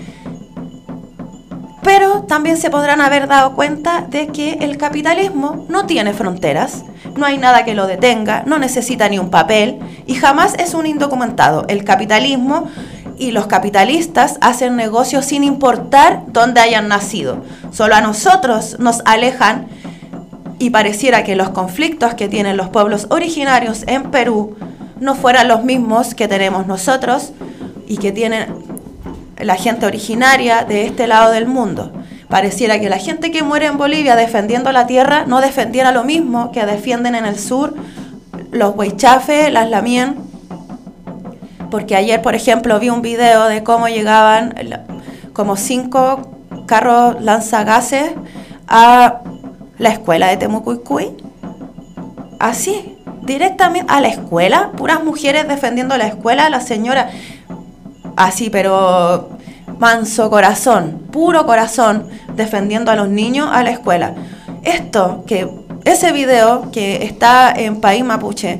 C: Pero también se podrán haber dado cuenta de que el capitalismo no tiene fronteras, no hay nada que lo detenga, no necesita ni un papel y jamás es un indocumentado. El capitalismo y los capitalistas hacen negocios sin importar dónde hayan nacido. Solo a nosotros nos alejan y pareciera que los conflictos que tienen los pueblos originarios en Perú no fueran los mismos que tenemos nosotros y que tienen la gente originaria de este lado del mundo. Pareciera que la gente que muere en Bolivia defendiendo la tierra no defendiera lo mismo que defienden en el sur los huaychafe, las lamien. Porque ayer, por ejemplo, vi un video de cómo llegaban como cinco carros lanzagases a la escuela de Temucuicui. Así, directamente a la escuela, puras mujeres defendiendo la escuela, la señora... Así, pero manso corazón, puro corazón, defendiendo a los niños a la escuela. Esto, que ese video que está en País Mapuche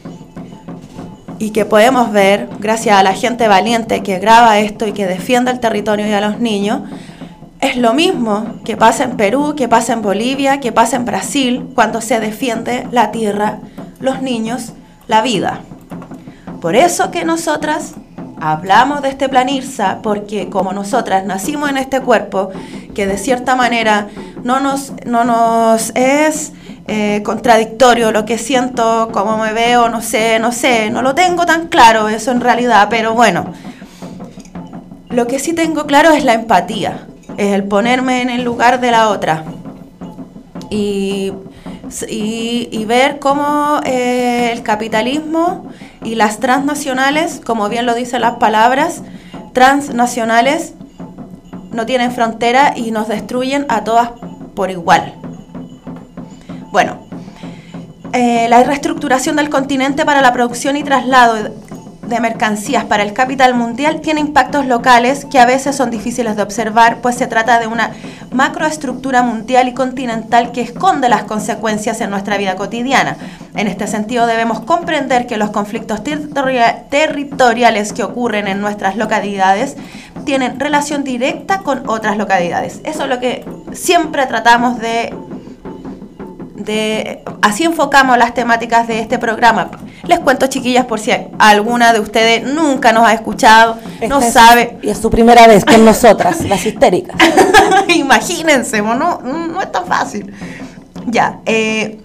C: y que podemos ver gracias a la gente valiente que graba esto y que defiende el territorio y a los niños, es lo mismo que pasa en Perú, que pasa en Bolivia, que pasa en Brasil, cuando se defiende la tierra, los niños, la vida. Por eso que nosotras... hablamos de este plan IRSA porque como nosotras nacimos en este cuerpo que de cierta manera no nos, no nos es eh, contradictorio lo que siento, cómo me veo, no sé, no sé, no lo tengo tan claro eso en realidad, pero bueno, lo que sí tengo claro es la empatía, es el ponerme en el lugar de la otra y, y, y ver cómo eh, el capitalismo y las transnacionales, como bien lo dicen las palabras, transnacionales no tienen frontera y nos destruyen a todas por igual. Bueno, eh, la reestructuración del continente para la producción y traslado de mercancías para el capital mundial tiene impactos locales que a veces son difíciles de observar, pues se trata de una macroestructura mundial y continental que esconde las consecuencias en nuestra vida cotidiana. En este sentido debemos comprender que los conflictos territorial, territoriales que ocurren en nuestras localidades tienen relación directa con otras localidades. Eso es lo que siempre tratamos de... De, así enfocamos las temáticas de este programa. Les cuento, chiquillas, por si alguna de ustedes nunca nos ha escuchado, Esta no
B: es,
C: sabe.
B: Y es su primera vez con nosotras, las histéricas.
C: Imagínense, no, no es tan fácil. Ya, eh,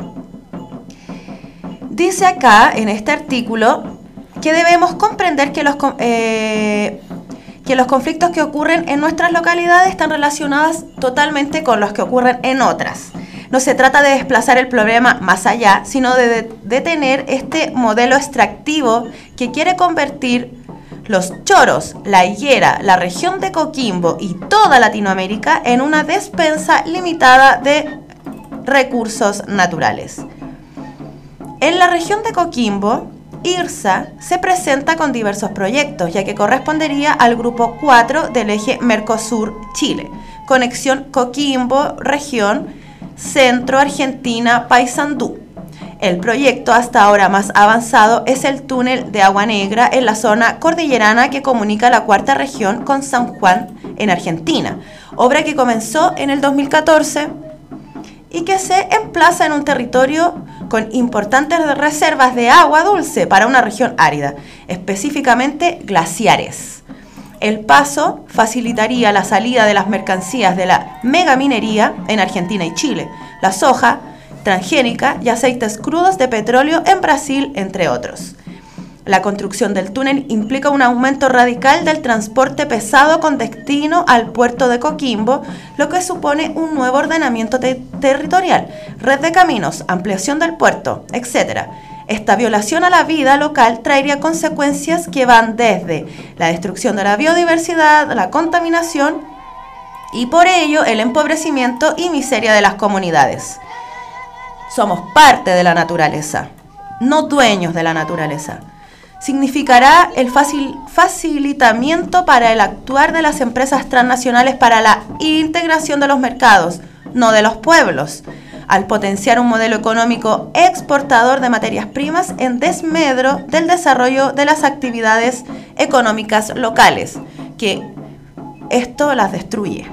C: dice acá en este artículo que debemos comprender que los, eh, que los conflictos que ocurren en nuestras localidades están relacionados totalmente con los que ocurren en otras. No se trata de desplazar el problema más allá, sino de detener este modelo extractivo que quiere convertir los Choros, la Higuera, la región de Coquimbo y toda Latinoamérica en una despensa limitada de recursos naturales. En la región de Coquimbo, IRSA se presenta con diversos proyectos, ya que correspondería al grupo cuatro del eje Mercosur-Chile, conexión Coquimbo-región Centro Argentina-Paysandú. El proyecto hasta ahora más avanzado es el túnel de Agua Negra en la zona cordillerana que comunica la cuarta región con San Juan en Argentina, obra que comenzó en el dos mil catorce y que se emplaza en un territorio con importantes reservas de agua dulce para una región árida, específicamente glaciares. El paso facilitaría la salida de las mercancías de la megaminería en Argentina y Chile, la soja transgénica y aceites crudos de petróleo en Brasil, entre otros. La construcción del túnel implica un aumento radical del transporte pesado con destino al puerto de Coquimbo, lo que supone un nuevo ordenamiento te- territorial, red de caminos, ampliación del puerto, etcétera. Esta violación a la vida local traería consecuencias que van desde la destrucción de la biodiversidad, la contaminación y por ello el empobrecimiento y miseria de las comunidades. Somos parte de la naturaleza, no dueños de la naturaleza. Significará el facil, facilitamiento para el actuar de las empresas transnacionales para la integración de los mercados, no de los pueblos, al potenciar un modelo económico exportador de materias primas en desmedro del desarrollo de las actividades económicas locales, que esto las destruye.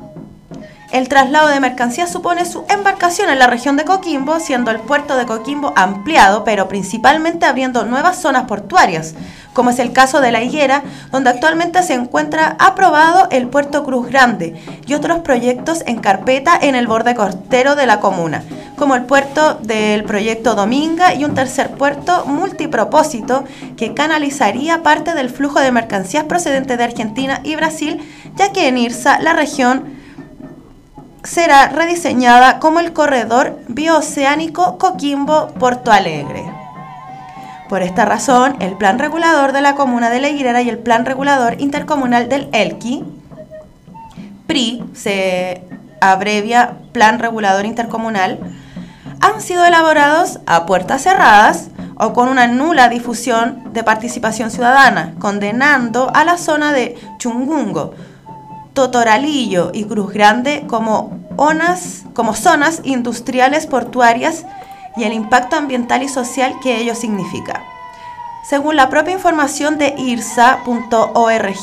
C: El traslado de mercancías supone su embarcación en la región de Coquimbo, siendo el puerto de Coquimbo ampliado, pero principalmente abriendo nuevas zonas portuarias, como es el caso de La Higuera, donde actualmente se encuentra aprobado el puerto Cruz Grande y otros proyectos en carpeta en el borde costero de la comuna, como el puerto del proyecto Dominga y un tercer puerto multipropósito que canalizaría parte del flujo de mercancías procedentes de Argentina y Brasil, ya que en Irsa la región será rediseñada como el corredor bioceánico Coquimbo-Porto Alegre. Por esta razón, el plan regulador de la comuna de La Higuera y el plan regulador intercomunal del Elqui, P R I, se abrevia Plan Regulador Intercomunal, han sido elaborados a puertas cerradas o con una nula difusión de participación ciudadana, condenando a la zona de Chungungo, Totoralillo y Cruz Grande como, onas, como zonas industriales portuarias y el impacto ambiental y social que ello significa. Según la propia información de irsa punto org,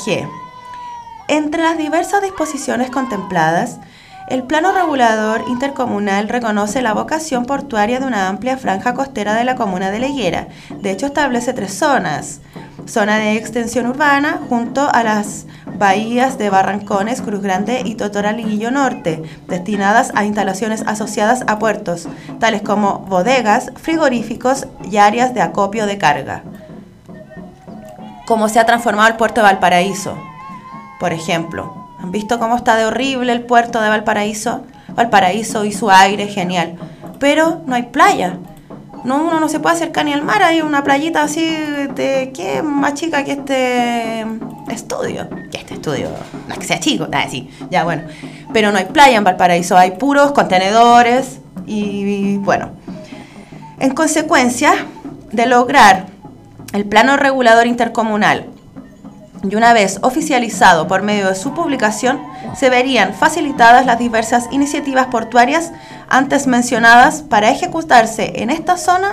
C: entre las diversas disposiciones contempladas, el Plano Regulador Intercomunal reconoce la vocación portuaria de una amplia franja costera de la comuna de La Higuera. De hecho, establece tres zonas. Zona de extensión urbana junto a las bahías de Barrancones, Cruz Grande y Totoralillo Norte, destinadas a instalaciones asociadas a puertos, tales como bodegas, frigoríficos y áreas de acopio de carga. Cómo se ha transformado el puerto de Valparaíso, por ejemplo. ¿Han visto cómo está de horrible el puerto de Valparaíso? Valparaíso y su aire, genial. Pero no hay playa. No, uno no se puede acercar ni al mar. Hay una playita así de ¿qué? Más chica que este estudio. Que este estudio, no es que sea chico, nada así. Ya, bueno. Pero no hay playa en Valparaíso. Hay puros contenedores y, y bueno. En consecuencia de lograr el Plano Regulador Intercomunal, y una vez oficializado por medio de su publicación, se verían facilitadas las diversas iniciativas portuarias antes mencionadas para ejecutarse en esta zona,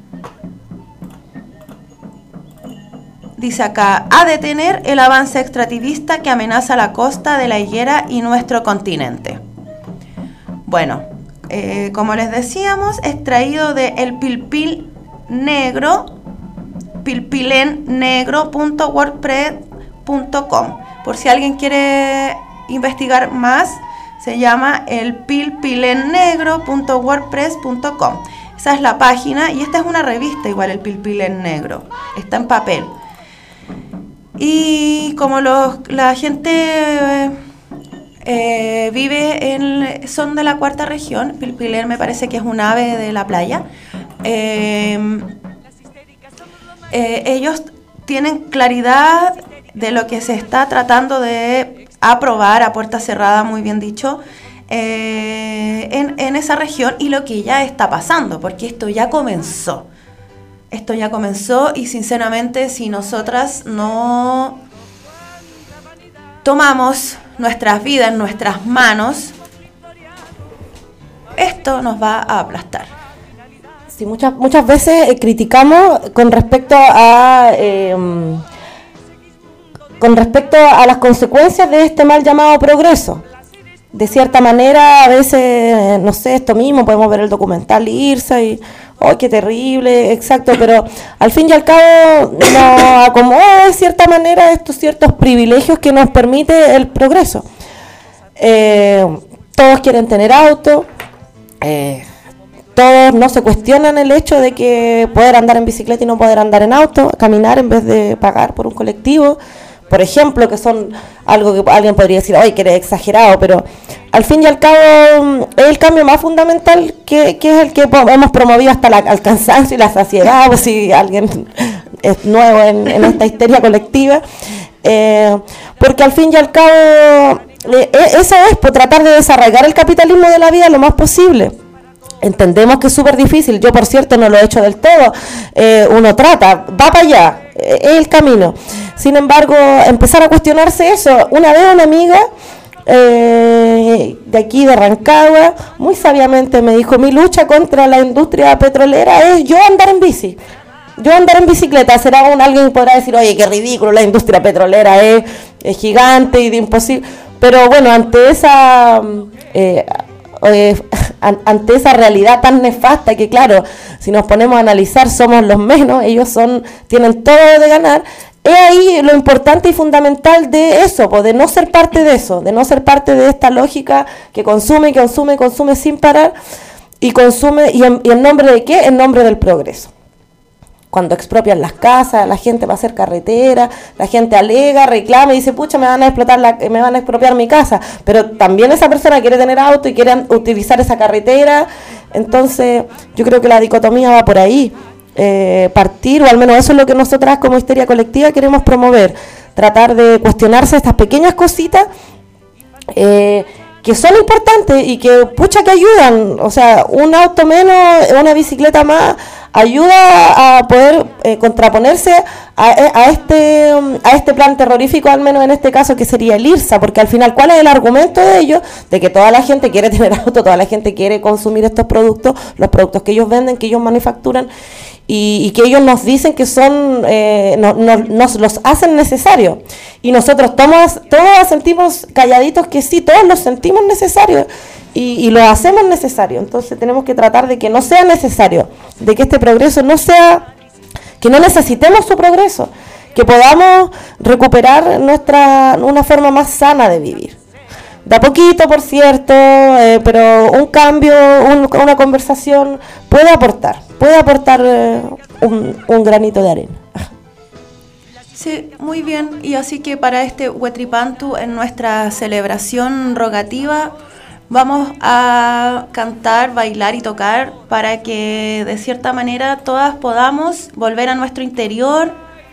C: dice acá, a detener el avance extractivista que amenaza la costa de La Higuera y nuestro continente. Bueno, eh, como les decíamos, extraído de El Pilpil Negro, pilpilennegro punto wordpress punto com. Por si alguien quiere investigar más, se llama el pilpilennegro punto wordpress punto com. Esa es la página y esta es una revista igual, el Pilpilennegro. Está en papel. Y como los, la gente eh, vive en, son de la cuarta región, Pilpilén me parece que es un ave de la playa, eh, Eh, ellos tienen claridad de lo que se está tratando de aprobar a puerta cerrada, muy bien dicho, eh, en, en esa región y lo que ya está pasando, porque esto ya comenzó. Esto ya comenzó y sinceramente si nosotras no tomamos nuestras vidas en nuestras manos, esto nos va a aplastar.
B: Sí, muchas, muchas veces eh, criticamos con respecto a eh, con respecto a las consecuencias de este mal llamado progreso. De cierta manera, a veces, no sé, esto mismo, podemos ver el documental Irsa y, ¡oh, qué terrible! Exacto, pero al fin y al cabo nos acomoda de cierta manera estos ciertos privilegios que nos permite el progreso. Eh, todos quieren tener auto, eh, todos no se cuestionan el hecho de que poder andar en bicicleta y no poder andar en auto, caminar en vez de pagar por un colectivo, por ejemplo, que son algo que alguien podría decir, oye, que eres exagerado, pero al fin y al cabo es el cambio más fundamental que, que es el que hemos promovido hasta la, el cansancio y la saciedad, pues si alguien es nuevo en, en esta histeria colectiva, eh, porque al fin y al cabo eh, eso es, pues, tratar de desarraigar el capitalismo de la vida lo más posible. Entendemos que es súper difícil, yo por cierto no lo he hecho del todo, eh, uno trata, va para allá, eh, es el camino. Sin embargo, empezar a cuestionarse eso. Una vez una amiga eh, de aquí de Rancagua, muy sabiamente me dijo, mi lucha contra la industria petrolera es yo andar en bici. Yo andar en bicicleta. Será un alguien podrá decir, oye, qué ridículo, la industria petrolera es, es gigante y de imposible. Pero bueno, ante esa... Eh, Eh, ante esa realidad tan nefasta que claro, si nos ponemos a analizar somos los menos, ellos son tienen todo de ganar, es ahí lo importante y fundamental de eso, pues, de no ser parte de eso, de no ser parte de esta lógica que consume, que consume, consume sin parar y consume, y en, y en nombre de qué, en nombre del progreso. Cuando expropian las casas, la gente va a hacer carretera, la gente alega, reclama y dice, pucha, me van a explotar la, me van a expropiar mi casa, pero también esa persona quiere tener auto y quiere utilizar esa carretera. Entonces yo creo que la dicotomía va por ahí, eh, partir, o al menos eso es lo que nosotras como Histeria Colectiva queremos promover, tratar de cuestionarse estas pequeñas cositas eh, que son importantes y que pucha que ayudan, o sea, un auto menos, una bicicleta más, ayuda a poder eh, contraponerse a, a este a este plan terrorífico, al menos en este caso que sería el IRSA, porque al final, ¿cuál es el argumento de ellos? De que toda la gente quiere tener auto, toda la gente quiere consumir estos productos, los productos que ellos venden, que ellos manufacturan, y, y que ellos nos dicen que son, eh, no, no, nos los hacen necesarios. Y nosotros todos, todos sentimos calladitos que sí, todos los sentimos necesarios. Y, y lo hacemos necesario. Entonces tenemos que tratar de que no sea necesario, de que este progreso no sea, que no necesitemos su progreso, que podamos recuperar nuestra una forma más sana de vivir. De a poquito, por cierto, eh, pero un cambio, un, una conversación puede aportar, puede aportar eh, un, un granito de arena.
C: Sí, muy bien. Y así que para este Huetripantu, en nuestra celebración rogativa, vamos a cantar, bailar y tocar para que de cierta manera todas podamos volver a nuestro interior,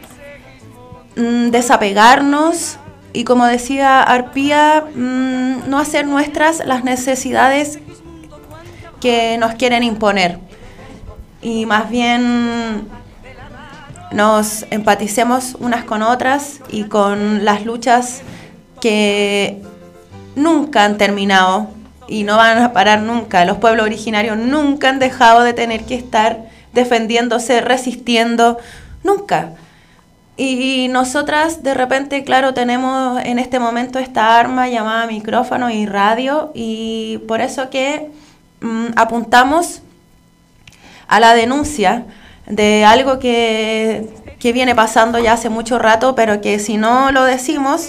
C: mmm, desapegarnos y, como decía Arpía, mmm, no hacer nuestras las necesidades que nos quieren imponer, y más bien nos empaticemos unas con otras y con las luchas que nunca han terminado y no van a parar nunca. Los pueblos originarios nunca han dejado de tener que estar defendiéndose, resistiendo, nunca. Y nosotras de repente, claro, tenemos en este momento esta arma llamada micrófono y radio, y por eso que mm, apuntamos a la denuncia de algo que, que viene pasando ya hace mucho rato, pero que si no lo decimos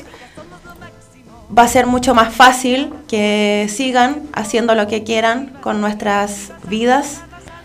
C: va a ser mucho más fácil que sigan haciendo lo que quieran con nuestras vidas,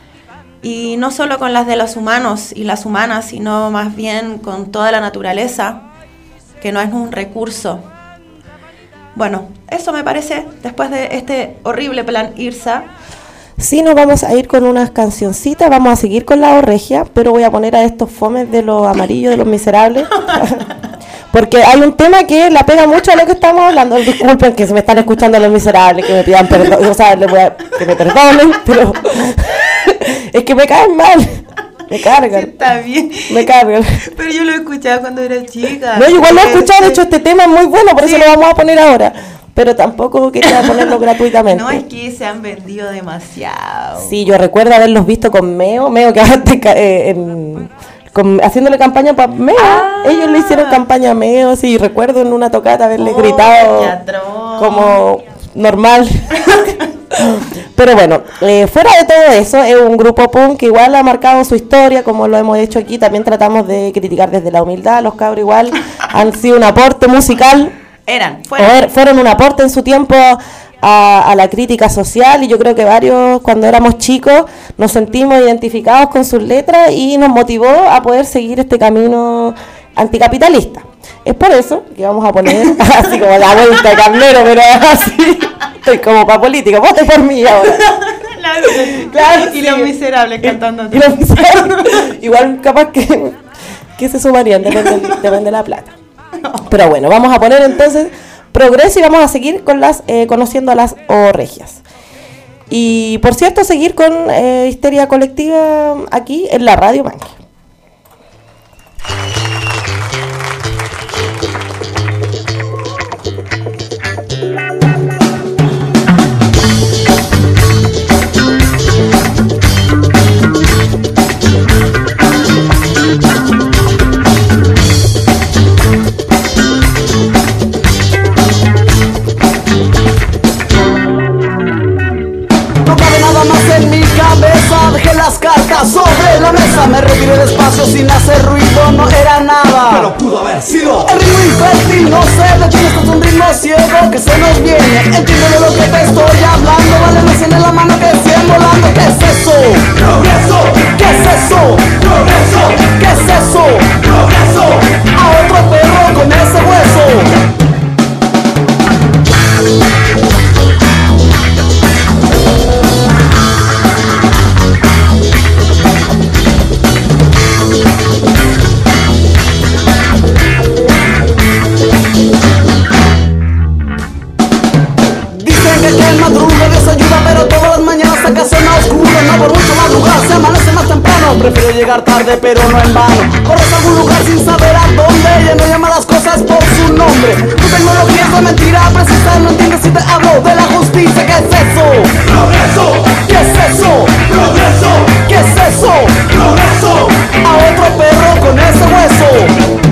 C: y no solo con las de los humanos y las humanas, sino más bien con toda la naturaleza, que no es un recurso. Bueno, eso me parece, después de este horrible plan IRSA.
B: Sí, nos vamos a ir con unas cancioncitas, vamos a seguir con la regia, pero voy a poner a estos fomes de los amarillos, de los miserables. Porque hay un tema que la pega mucho a lo que estamos hablando. Disculpen que se me están escuchando los miserables, que me pidan perdón, o sea, les voy a, que me perdonen, pero es que me caen mal, me cargan.
C: Sí, está bien.
B: Me cargan.
C: Pero yo lo he escuchado cuando era chica.
B: No, yo igual lo he escuchado, de hecho este tema es muy bueno, por sí. Eso lo vamos a poner ahora. Pero tampoco quería ponerlo gratuitamente.
C: No, es que se han vendido demasiado.
B: Sí, yo recuerdo haberlos visto con Meo, Meo que ahora eh, en... Con, haciéndole campaña para Meo, ah, ellos le hicieron campaña a Meo, sí, recuerdo en una tocata haberle oh, gritado como normal. Pero bueno, eh, fuera de todo eso, es un grupo punk que igual ha marcado su historia, como lo hemos hecho aquí, también tratamos de criticar desde la humildad, los cabros igual han sido un aporte musical.
C: Eran,
B: fueron. fueron un aporte en su tiempo a, a la crítica social, y yo creo que varios cuando éramos chicos nos sentimos identificados con sus letras y nos motivó a poder seguir este camino anticapitalista. Es por eso que vamos a poner así como la vuelta de carnero, pero así, estoy como para política, vote por mí ahora.
C: Claro, y sí. Los miserables cantando.
B: Y los miserables, igual capaz que, que se sumarían, depende, depende de la plata. Pero bueno, vamos a poner entonces Progreso y vamos a seguir con las eh, conociendo a las O-Regias. Y por cierto, seguir con eh, Histeria Colectiva aquí en la Radio Manque.
E: Dejé las cartas sobre la mesa, me retiré despacio sin hacer ruido, no era nada, pero pudo haber sido el ritmo infértil, no se detiene, esto es un ritmo ciego que se nos viene, entiende de lo que te estoy hablando, vale, me enciende la mano que siguen volando, ¿qué es eso? Progreso, ¿qué es eso? Progreso, ¿qué es eso? Progreso, a otro perro con ese hueso. Prefiero llegar tarde pero no en vano. Corres a algún lugar sin saber a dónde, ya no llama las cosas por su nombre. Tu tecnología es la mentira precisa, no entiendes si te hablo de la justicia. ¿Qué es eso? Progreso. ¿Qué es eso? Progreso. ¿Qué es eso? Progreso. A otro perro con ese hueso.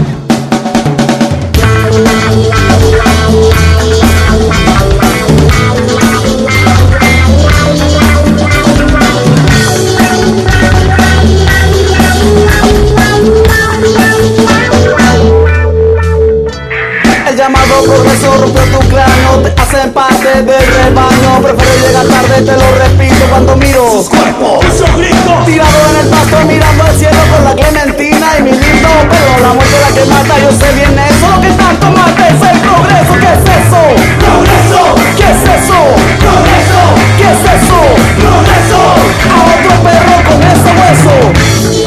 E: Progreso rompió tu cráneo, te hacen parte del rebaño. Prefiero llegar tarde, te lo repito cuando miro sus cuerpos, sus gritos, tirado en el pasto mirando al cielo con la clementina y mi lindo. Pero la muerte es la que mata, yo sé bien eso. Lo que tanto mata es el progreso. ¿Qué es eso? Progreso. ¿Qué es eso? Progreso. ¿Qué es eso? Progreso. A otro perro con ese hueso.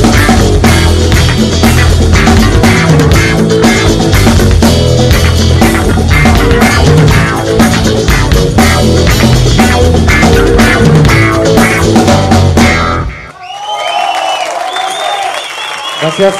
F: Gracias.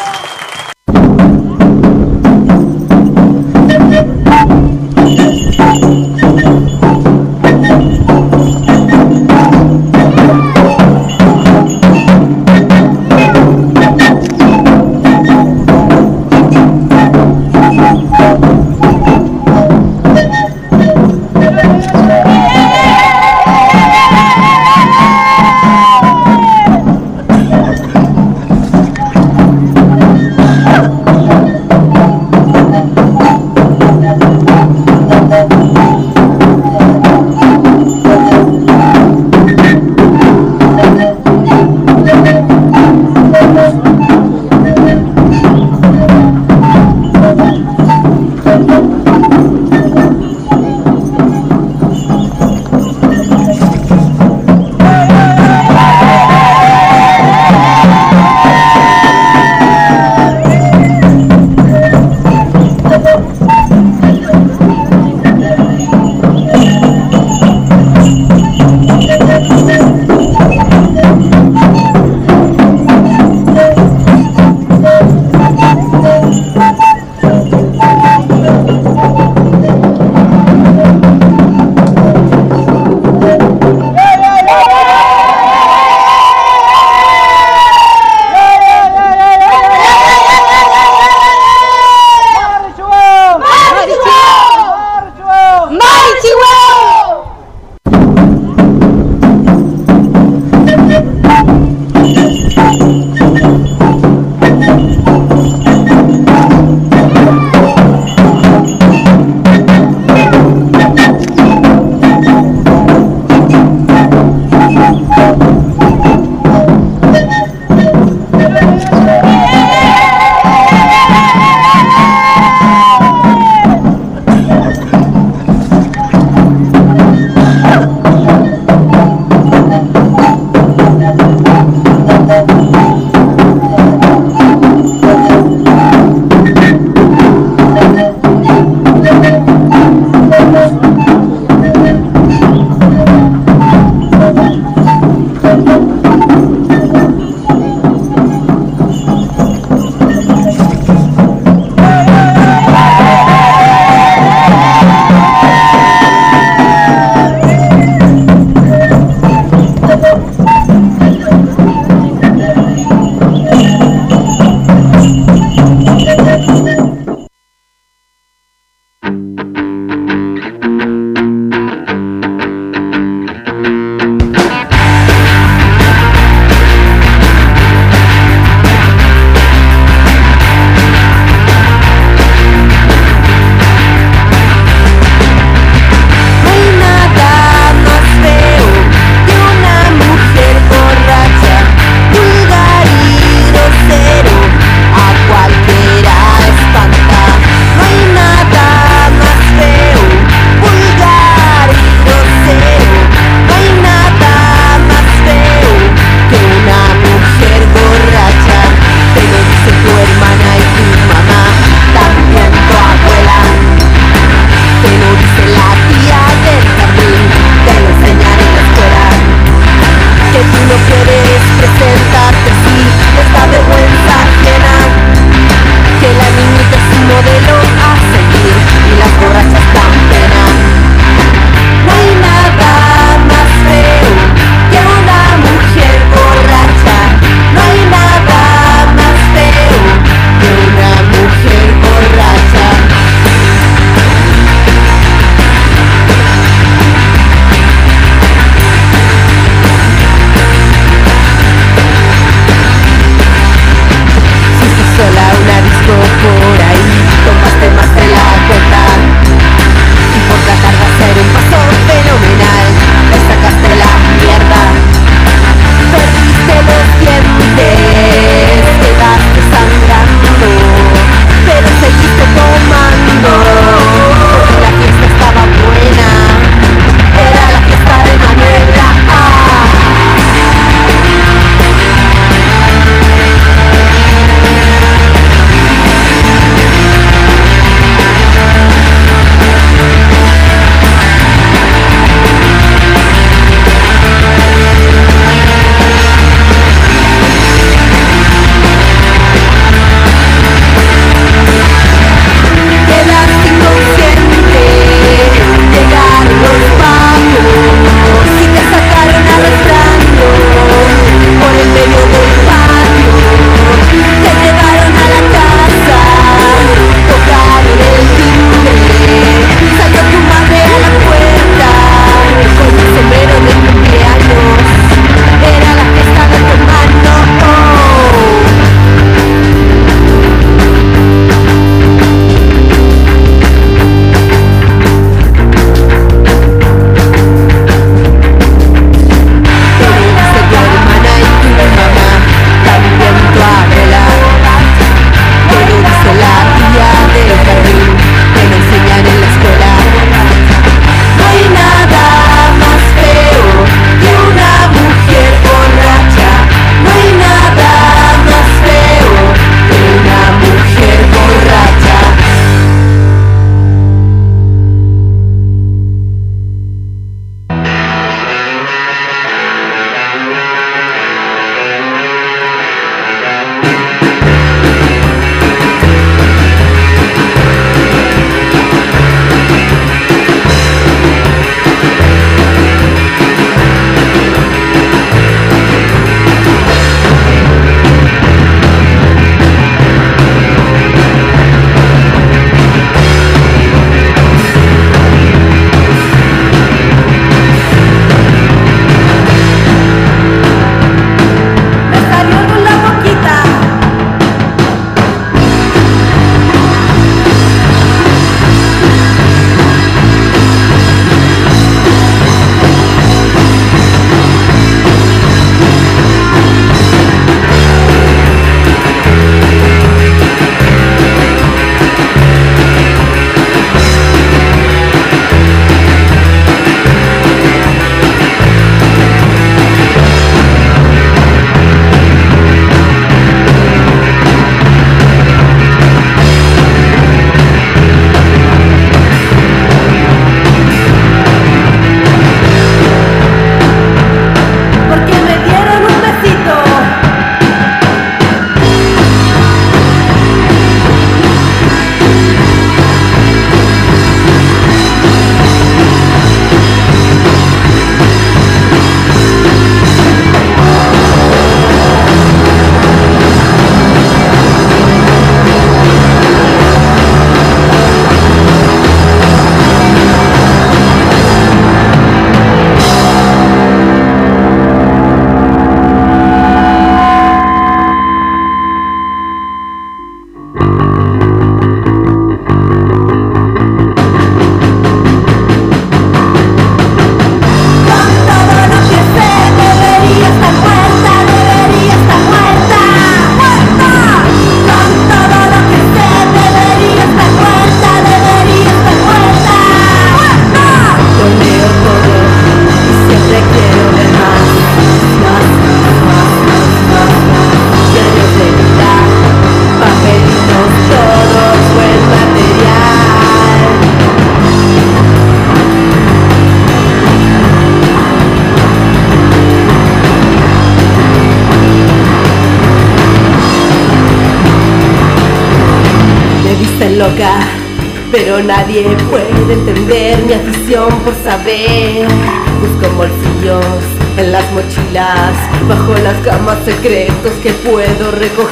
D: loca, pero nadie puede entender mi afición por saber. Busco bolsillos en las mochilas, bajo las camas secretos que puedo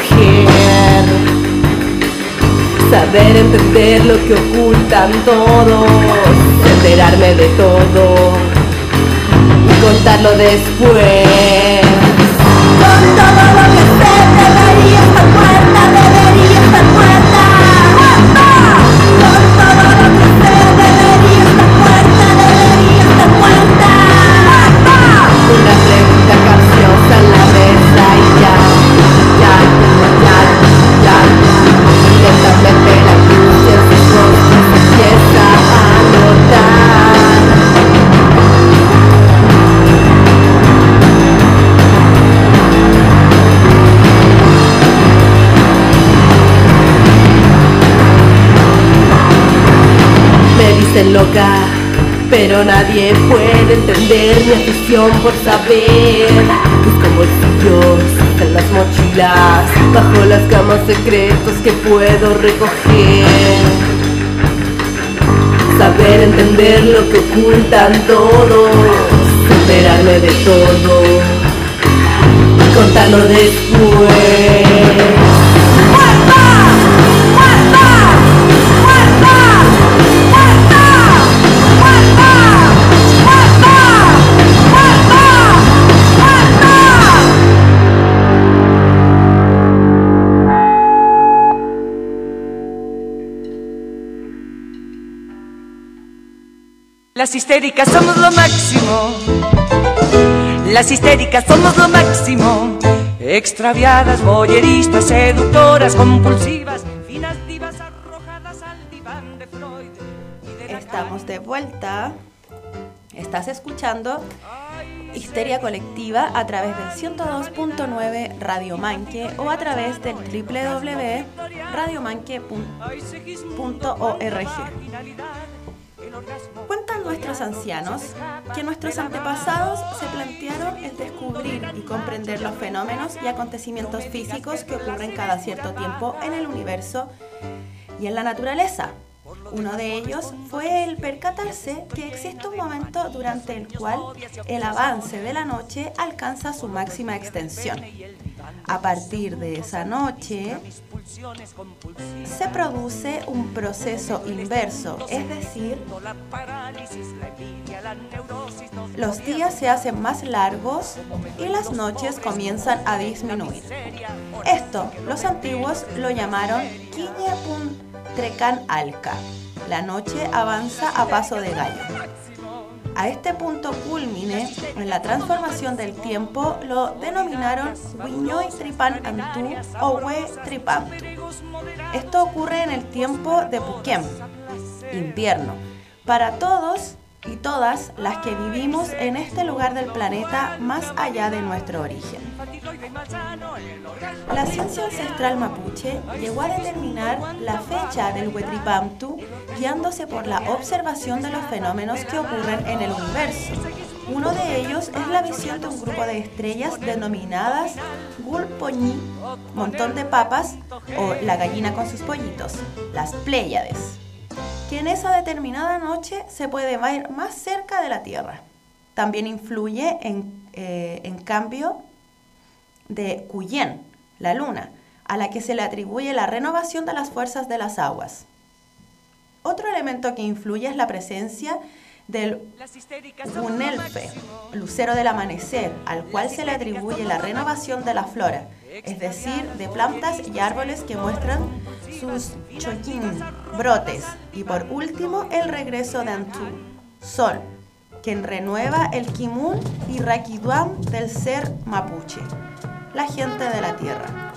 D: recoger. Saber entender lo que ocultan todos, enterarme de todo y contarlo después. Con todo lo que sé, debería estar muerta, debería estar muerta. Con todo lo que sé, debería estar muerta, debería estar muerta. Una pregunta capciosa en la mesa y ya, ya, ya, ya. Lentamente la cruz en sus rostros empieza a notar. Me dicen loca, pero nadie puede entender mi afición por saber. Busco bolsillos en las mochilas, bajo las camas secretos que puedo recoger. Saber entender lo que ocultan todos, enterarme de todo y contarlo después. ¡Muerta! ¡Muerta! ¡Muerta! ¡Muerta! ¡Muerta! ¡Muerta!
A: Las histéricas somos lo máximo. Las histéricas somos lo máximo. Extraviadas, voyeristas, seductoras, compulsivas, finas divas arrojadas al diván de Freud. Y de la
C: Estamos de vuelta. Estás escuchando Histeria Colectiva a través del ciento dos punto nueve Radio Manque o a través del doble u doble u doble u punto radio manque punto org. Cuentan nuestros ancianos que nuestros antepasados se plantearon el descubrir y comprender los fenómenos y acontecimientos físicos que ocurren cada cierto tiempo en el universo y en la naturaleza. Uno de ellos fue el percatarse que existe un momento durante el cual el avance de la noche alcanza su máxima extensión. A partir de esa noche se produce un proceso inverso, es decir, los días se hacen más largos y las noches comienzan a disminuir. Esto los antiguos lo llamaron Quiñepun Trecan Alca. La noche avanza a paso de gallo. A este punto culmine en la transformación del tiempo lo denominaron Wiñoy Tripan Antú o We Tripantu. Esto ocurre en el tiempo de Puquem, invierno, para todos y todas las que vivimos en este lugar del planeta más allá de nuestro origen. La ciencia ancestral mapuche llegó a determinar la fecha del Huetripamtu guiándose por la observación de los fenómenos que ocurren en el universo. Uno de ellos es la visión de un grupo de estrellas denominadas Gulpoñi, montón de papas, o la gallina con sus pollitos, las Pléyades, que en esa determinada noche se puede ver más cerca de la Tierra. También influye en, eh, en cambio de Cuyén, la luna, a la que se le atribuye la renovación de las fuerzas de las aguas. Otro elemento que influye es la presencia del Gunelfe, lucero del amanecer, al cual se le atribuye la renovación de la flora, es decir, de plantas y árboles que muestran sus choquín, brotes, y por último el regreso de Antú, sol, quien renueva el Kimun y Raquiduam del ser mapuche, la gente de la tierra.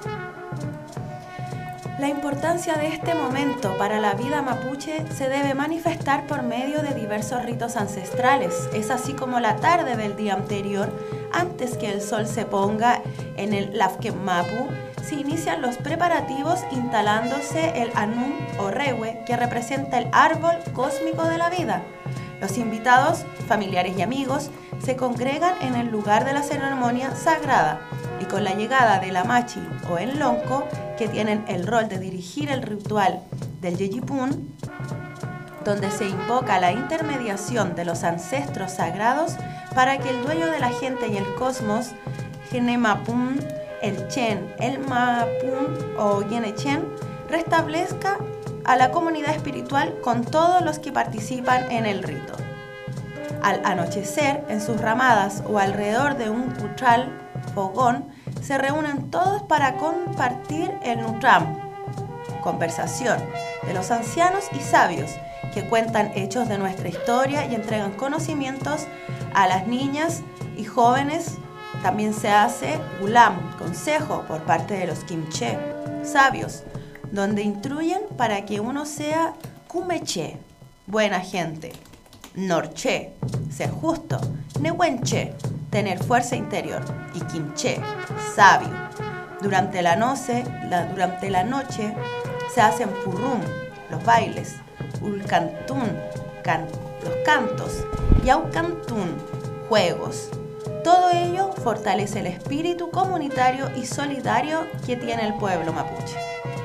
C: La importancia de este momento para la vida mapuche se debe manifestar por medio de diversos ritos ancestrales. Es así como la tarde del día anterior, antes que el sol se ponga en el Lafken Mapu, se inician los preparativos instalándose el Anum o Rewe, que representa el árbol cósmico de la vida. Los invitados, familiares y amigos, se congregan en el lugar de la ceremonia sagrada y con la llegada de la Machi o el Lonco, que tienen el rol de dirigir el ritual del Yeyipún, donde se invoca la intermediación de los ancestros sagrados para que el dueño de la gente y el cosmos, Genemapún, el Chen, el Mapún o Yenechen, restablezca a la comunidad espiritual con todos los que participan en el rito. Al anochecer, en sus ramadas o alrededor de un putral, fogón, se reúnen todos para compartir el Nutram, conversación de los ancianos y sabios que cuentan hechos de nuestra historia y entregan conocimientos a las niñas y jóvenes. También se hace Gulam, consejo por parte de los Kimche, sabios, donde instruyen para que uno sea Kumeche, buena gente, Norche, ser justo, Nehuenche, tener fuerza interior, y Kimche, sabio. Durante la noche, la, durante la noche se hacen Purrum, los bailes, Ulcantún, can, los cantos, y Aucantún, juegos. Todo ello fortalece el espíritu comunitario y solidario que tiene el pueblo mapuche.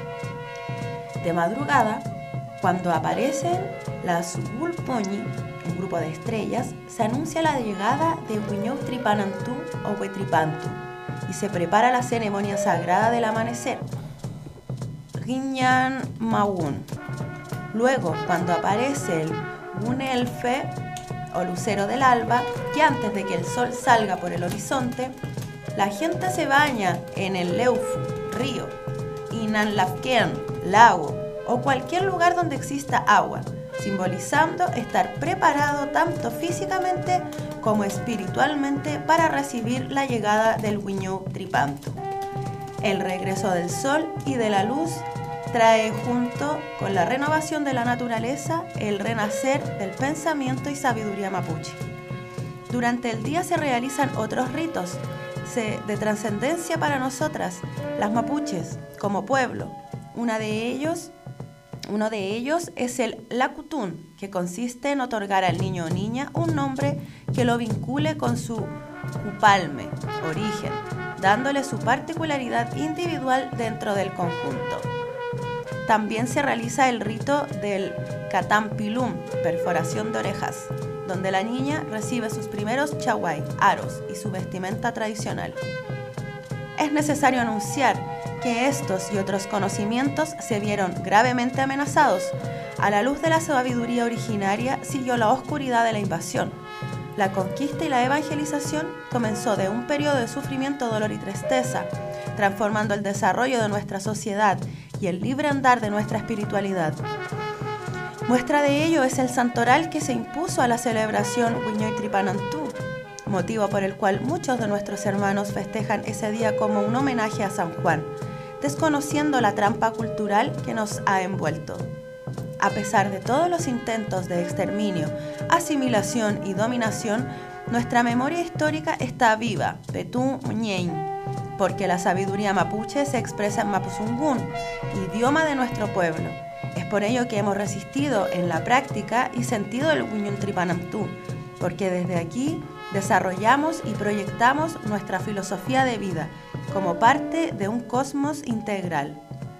C: De madrugada, cuando aparecen las Gulpoñi, un grupo de estrellas, se anuncia la llegada de Wiñow Tripanantú o Huetripantu y se prepara la ceremonia sagrada del amanecer, Guiñan Maún. Luego, cuando aparece el Gunelfe o lucero del alba, que antes de que el sol salga por el horizonte, la gente se baña en el Leufu, río, Inanlafken, lago, o cualquier lugar donde exista agua, simbolizando estar preparado tanto físicamente como espiritualmente para recibir la llegada del Wiñow Tripantu. El regreso del sol y de la luz trae junto con la renovación de la naturaleza el renacer del pensamiento y sabiduría mapuche. Durante el día se realizan otros ritos de trascendencia para nosotras, las mapuches, como pueblo. Una de ellos Uno de ellos es el Lakutun, que consiste en otorgar al niño o niña un nombre que lo vincule con su Kupalme, origen, dándole su particularidad individual dentro del conjunto. También se realiza el rito del Katampilum, perforación de orejas, donde la niña recibe sus primeros chawai, aros, y su vestimenta tradicional. Es necesario anunciar que estos y otros conocimientos se vieron gravemente amenazados. A la luz de la sabiduría originaria siguió la oscuridad de la invasión. La conquista y la evangelización comenzó de un periodo de sufrimiento, dolor y tristeza, transformando el desarrollo de nuestra sociedad y el libre andar de nuestra espiritualidad. Muestra de ello es el santoral que se impuso a la celebración Wiñoy Tripanantú, motivo por el cual muchos de nuestros hermanos festejan ese día como un homenaje a San Juan, desconociendo la trampa cultural que nos ha envuelto. A pesar de todos los intentos de exterminio, asimilación y dominación, nuestra memoria histórica está viva, Petú Ñein, porque la sabiduría mapuche se expresa en Mapuzungún, idioma de nuestro pueblo. Es por ello que hemos resistido en la práctica y sentido el Wiñoy Tripanantú, porque desde aquí desarrollamos y proyectamos nuestra filosofía de vida como parte de un cosmos integral.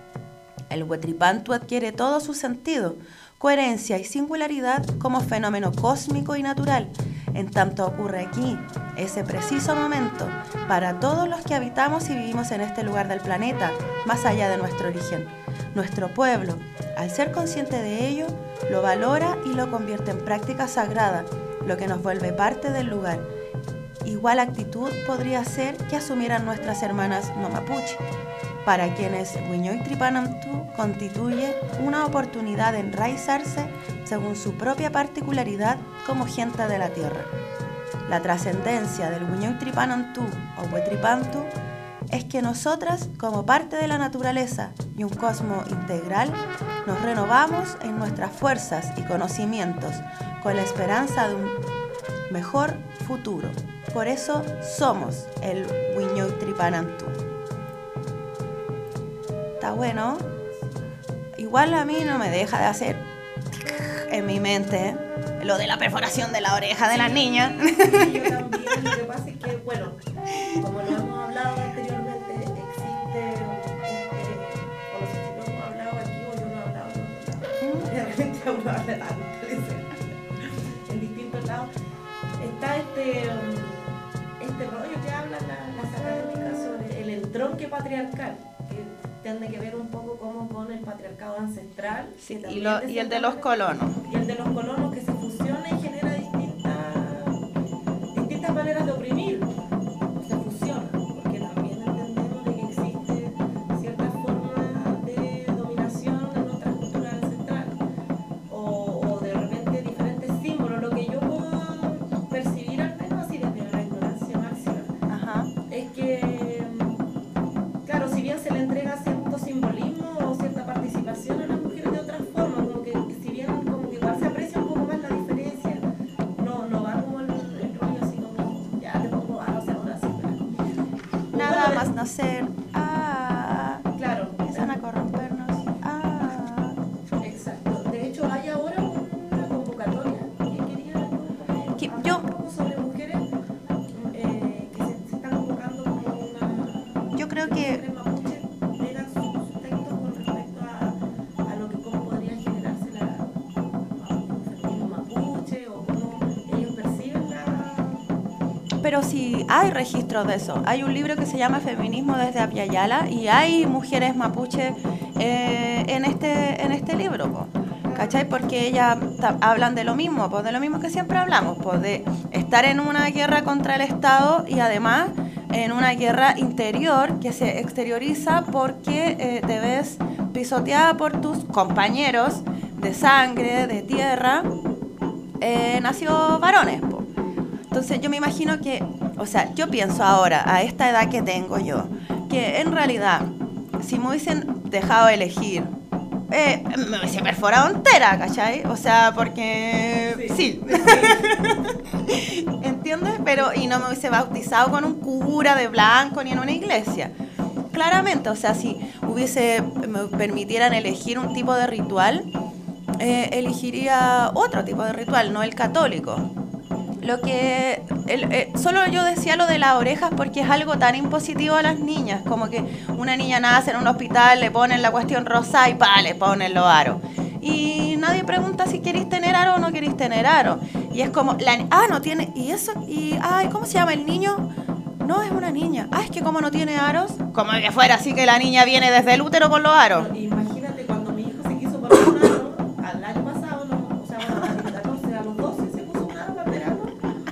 C: El Huetripantu adquiere todo su sentido, coherencia y singularidad como fenómeno cósmico y natural, en tanto ocurre aquí, ese preciso momento, para todos los que habitamos y vivimos en este lugar del planeta, más allá de nuestro origen. Nuestro pueblo, al ser consciente de ello, lo valora y lo convierte en práctica sagrada, lo que nos vuelve parte del lugar. Igual actitud podría ser que asumieran nuestras hermanas no mapuche, para quienes Wiñoy Tripanantú constituye una oportunidad de enraizarse según su propia particularidad como gente de la tierra. La trascendencia del Wiñoy Tripanantú o Huetripantu es que nosotras, como parte de la naturaleza y un cosmos integral, nos renovamos en nuestras fuerzas y conocimientos con la esperanza de un mejor futuro. Por eso somos el Wiñoy Tripanantú. Está bueno. Igual a mí no me deja de hacer en mi mente lo de la perforación de la oreja de las niñas.
B: Sí, yo también. Lo que pasa es que, bueno, como lo hemos hablado anteriormente, existe, este, o no sé si lo hemos hablado aquí o yo lo he hablado en otro lado. De repente uno habla tanto en distintos lados. Está este, este rollo que hablan la, las académicas sobre el entronque patriarcal, que tiene que ver un poco como con el patriarcado ancestral.
C: Sí, y, lo, y el de los colonos.
B: Y el de los colonos que se fusiona y genera distintas, distintas maneras de oprimir. O se fusiona, porque también entendemos de que existe cierta forma de dominación en nuestra cultura ancestral. O, o de repente diferentes símbolos. Lo que yo puedo percibir, al menos así desde la ignorancia máxima,
C: Ajá.
B: es que, claro, si bien se le entrega cierto simbolismo o cierta participación a las mujeres de otra forma, como que si bien como que igual se aprecia un poco más la diferencia, no, no va como el, el rollo así como, ya te pongo a, o sea, ahora sí, pero...
C: Nada
B: Bueno,
C: más nacer. Ah,
B: claro,
C: empiezan a corrompernos. Ah.
B: exacto. De hecho, hay ahora una convocatoria que quería
C: Que
B: hablar
C: yo-
B: un poco sobre mujeres eh, que se, se están convocando como una...
C: Yo creo que
B: mujeres mapuche digan sus textos con respecto a, a lo que cómo podría generarse la un feminismo mapuche o cómo ellos perciben la...
C: Pero sí hay registros de eso. Hay un libro que se llama Feminismo desde Apiayala y hay mujeres mapuche eh, en este en este libro, po. ¿Cachai? Porque ellas ta- hablan de lo mismo, pues de lo mismo que siempre hablamos, pues de estar en una guerra contra el Estado y además en una guerra interior que se exterioriza porque eh, te ves pisoteada por tus compañeros de sangre, de tierra, eh, nacidos varones, po. Entonces yo me imagino que, o sea, yo pienso ahora, a esta edad que tengo yo, que en realidad, si me hubiesen dejado elegir, eh, me hubiese perforado entera, ¿cachai? O sea, porque sí. ¿Entiendes? Pero, y no me hubiese bautizado con un cura de blanco ni en una iglesia. claramente, o sea, si hubiese, me permitieran elegir un tipo de ritual, eh, elegiría otro tipo de ritual, no el católico. Lo que el, eh, solo yo decía lo de las orejas porque es algo tan impositivo a las niñas, como que una niña nace en un hospital, le ponen la cuestión rosa y pa, le ponen los aros. Y nadie pregunta si queréis tener aro o no queréis tener aro. Y es como, la, ah, no tiene, y eso, y, ay, ¿cómo se llama el niño? No, es una niña. Ah, es que como no tiene aros, como que fuera así que la niña viene desde el útero con los aros.
F: Imagínate cuando mi hijo se quiso poner un aro, al año pasado, no, o sea, bueno, a los catorce, a los doce se puso un aro para verano.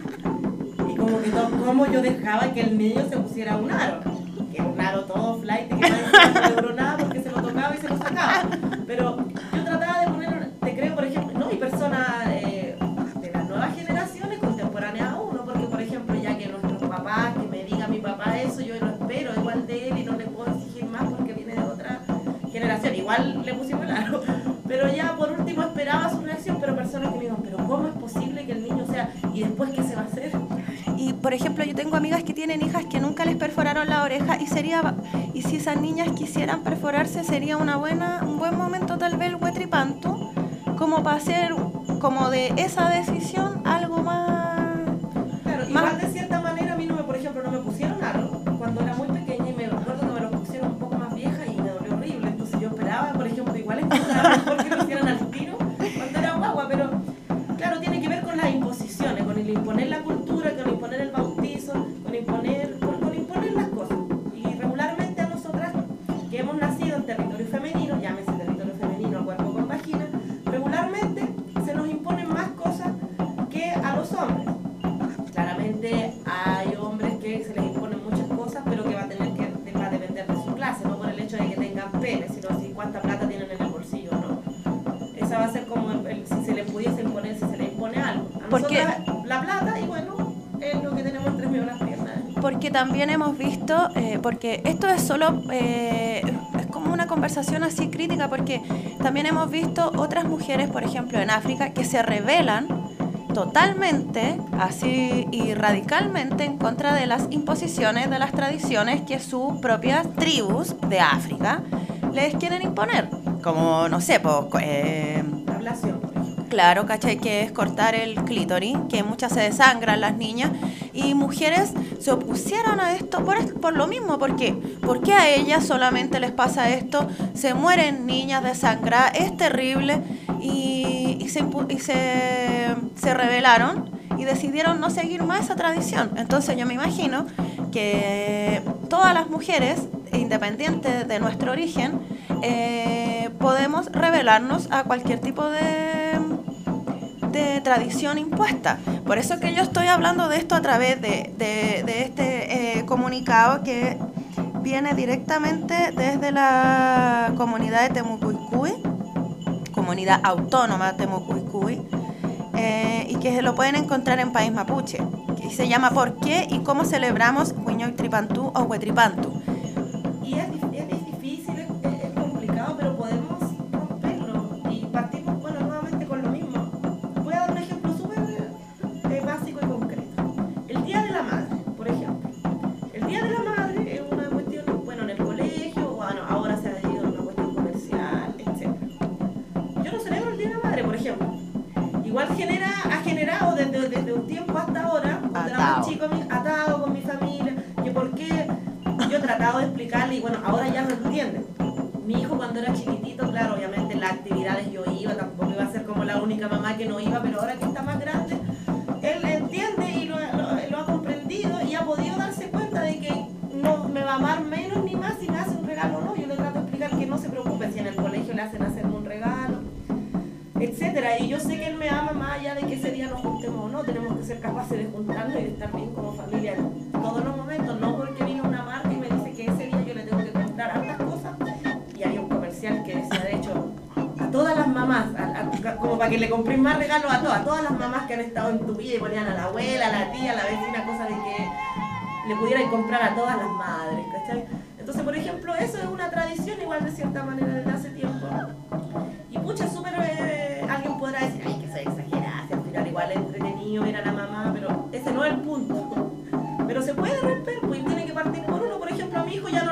F: Y como que todo, como yo dejaba que el niño se pusiera un aro. Que era un aro todo flight, que nadie se logró nada porque se lo tocaba y se lo sacaba. Pero yo trataba de poner, te creo, por ejemplo, no, y personas eh, de las nuevas generaciones contemporáneas a uno, porque por ejemplo, ya que nuestros papás, que me diga mi papá eso, yo lo espero igual de él y no le puedo exigir más porque viene de otra generación. Igual le pusimos el aro, pero ya por último esperaba su reacción, pero personas que me digan, pero ¿cómo es posible que el niño sea, y después qué se va a hacer?
C: Y por ejemplo, yo tengo amigas que tienen hijas que nunca les perforaron la oreja y sería, y si esas niñas quisieran perforarse, sería una buena, un buen momento tal vez el huetripantu, como para hacer como de esa decisión algo más.
F: Claro,
C: más...
F: igual de cierta manera a mí no me, por ejemplo, no me pusieron aro cuando era muy pequeña y me acuerdo que me lo pusieron un poco más vieja y me dolió horrible, entonces yo esperaba, por ejemplo, igual esperaba mejor que lo hicieran al tiro cuando era guagua, pero claro, tiene que ver con las imposiciones, con el imponer la cultura, con imponer el bautizo, con imponer, con, con imponer las cosas. Y regularmente a nosotras, que hemos nacido en territorio femenino, llámese territorio femenino, cuerpo con vagina, regularmente se nos imponen más cosas que a los hombres. Claramente hay hombres que se les imponen muchas cosas, pero que va a tener que va a depender de su clase, no por el hecho de que tengan pene, sino si cuánta plata tienen en el bolsillo, ¿no? Esa va a ser como el, el, si se les pudiese imponer, si se les impone algo. A
C: ¿Por qué?
F: La plata, y bueno, es lo que tenemos entre medio de las piernas.
C: Porque también hemos visto, eh, porque esto es solo, eh, es como una conversación así crítica, porque también hemos visto otras mujeres, por ejemplo en África, que se rebelan totalmente, así y radicalmente en contra de las imposiciones, de las tradiciones que sus propias tribus de África les quieren imponer. Como, no sé, pues... Eh,
F: La ablación, por ejemplo.
C: Claro, ¿cachai? Que es cortar el clítoris, que muchas se desangran las niñas, y mujeres se opusieron a esto por, por lo mismo. ¿Por qué? ¿Por qué a ellas solamente les pasa esto? Se mueren niñas desangradas, es terrible, y, y, se, y se, se rebelaron y decidieron no seguir más esa tradición. Entonces yo me imagino que todas las mujeres, independientes de nuestro origen, eh, podemos rebelarnos a cualquier tipo de, de tradición impuesta. Por eso que yo estoy hablando de esto a través de, de, de este eh, comunicado que viene directamente desde la comunidad de Temucuicui, comunidad autónoma de Temucuicui, eh, y que lo pueden encontrar en País Mapuche, que se llama ¿Por qué y cómo celebramos Huiñoy-Tripantú o Huetripantu?
F: Y es, es, es difícil, es, es complicado, pero podemos romperlo. Y partimos, bueno, nuevamente con lo mismo. Voy a dar un ejemplo súper eh, básico y concreto. El Día de la Madre, por ejemplo. El Día de la Madre es una cuestión, bueno, en el colegio, bueno, ahora se ha ido a una cuestión comercial, etcétera. Yo no celebro el Día de la Madre, por ejemplo. Igual genera, ha generado desde, desde un tiempo hasta ahora, cuando era muy chico, atado con mi familia, que por qué... Yo he tratado de explicarle y bueno, ahora ya lo entienden. Mi hijo cuando era chiquitito, claro, obviamente en las actividades yo iba, tampoco iba a ser como la única mamá que no iba, pero ahora que está más grande, él entiende y lo, lo, lo ha comprendido y ha podido darse cuenta de que no me va a amar menos ni más si me hace un regalo o no. Yo le trato de explicar que no se preocupe si en el colegio le hacen hacerme un regalo, etcétera. Y yo sé que él me ama más allá de que ese día nos juntemos o no, tenemos que ser capaces de juntarnos y de estar bien como familia en todos los momentos, no porque vino una marca y me dice que ese día yo le tengo que comprar hartas cosas. Y había un comercial que decía, de hecho, a todas las mamás, a, a, como para que le compréis más regalos a todas, a todas las mamás que han estado en tu vida y ponían a la abuela, a la tía, a la vecina, cosa de que le pudieran comprar a todas las madres, ¿cachai? Entonces, por ejemplo, eso es una tradición igual de cierta manera desde hace tiempo. Y pucha, súper... Eh, alguien podrá decir, ay, que soy exagerada, si al final igual es entretenido ver a la mamá, pero ese no es el punto. Pero se puede romper, pues tiene que partir por uno. Por ejemplo, a mi hijo ya no le importa.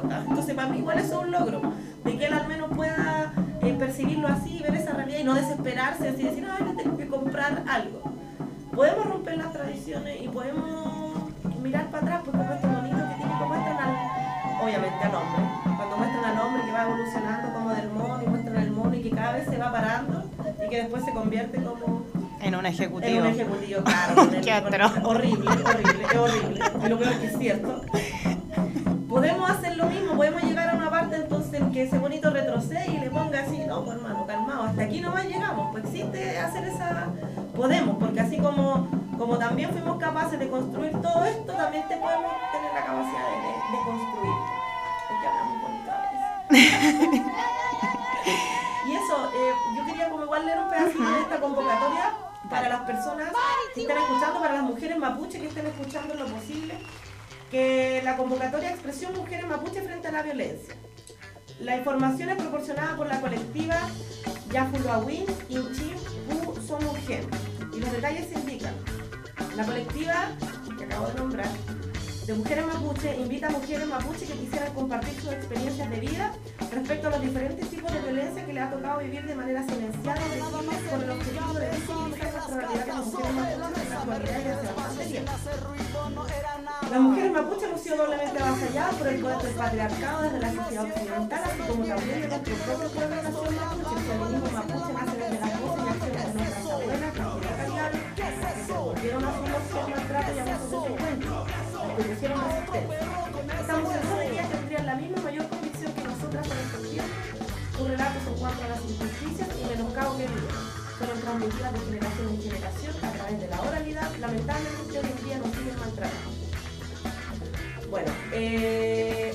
F: importa. Entonces para mí igual eso es un logro, de que él al menos pueda eh, percibirlo así, ver esa realidad y no desesperarse, así decir, ay, le tengo que comprar algo. Podemos romper las tradiciones y podemos mirar para atrás, porque esto bonito que tiene, como muestran al, obviamente al hombre, cuando muestran al hombre que va evolucionando como del mono y muestran al mono y que cada vez se va parando y que después se convierte como
C: En un ejecutivo.
F: en un ejecutivo, claro.
C: Qué atroz.
F: Horrible, horrible, es horrible. Y lo peor es que es cierto. Podemos hacer lo mismo, podemos llegar a una parte entonces en que ese bonito retrocede y le ponga así, no, pues hermano, calmado, hasta aquí nomás llegamos, pues existe hacer esa... Podemos, porque así como, como también fuimos capaces de construir todo esto, también te podemos tener la capacidad de, de, de construir. Es que hablamos bonito a veces. Y eso, eh, yo quería como igual leer un pedacito de esta convocatoria para las personas que están escuchando, para las mujeres mapuche que estén escuchando en lo posible, que la convocatoria Expresión Mujeres Mapuche frente a la violencia. La información es proporcionada por la colectiva Yafuluawin, Inchim, U, Somos Gen. Y los detalles se indican. La colectiva, que acabo de nombrar, de Mujeres Mapuche, invita a mujeres mapuche que quisieran compartir sus experiencias de vida respecto a los diferentes tipos de violencia que les ha tocado vivir de manera silenciada y visible, con el objetivo de visibilizar nuestra realidad como mujeres mapuches en la actualidad y hace bastante tiempo. Las mujeres mapuches hemos sido doblemente avasalladas por el poder del patriarcado desde la sociedad occidental, así como también de nuestro propio pueblo de nación mapuche. El feminismo mapuche nace desde las voces y acciones de nuestras abuelas, que se volvieron a su voz maltrato y abusos de su encuentro, que pusieron resistencia. Estamos seguros de que ellas tendrían la misma mayor convicción que nosotras en estos tiempos. Sus relatos en cuanto a las injusticias y menoscabo que viven fueron transmitidas de generación en generación a través de la oralidad. Lamentablemente hoy en día nos siguen maltratando. Bueno, eh...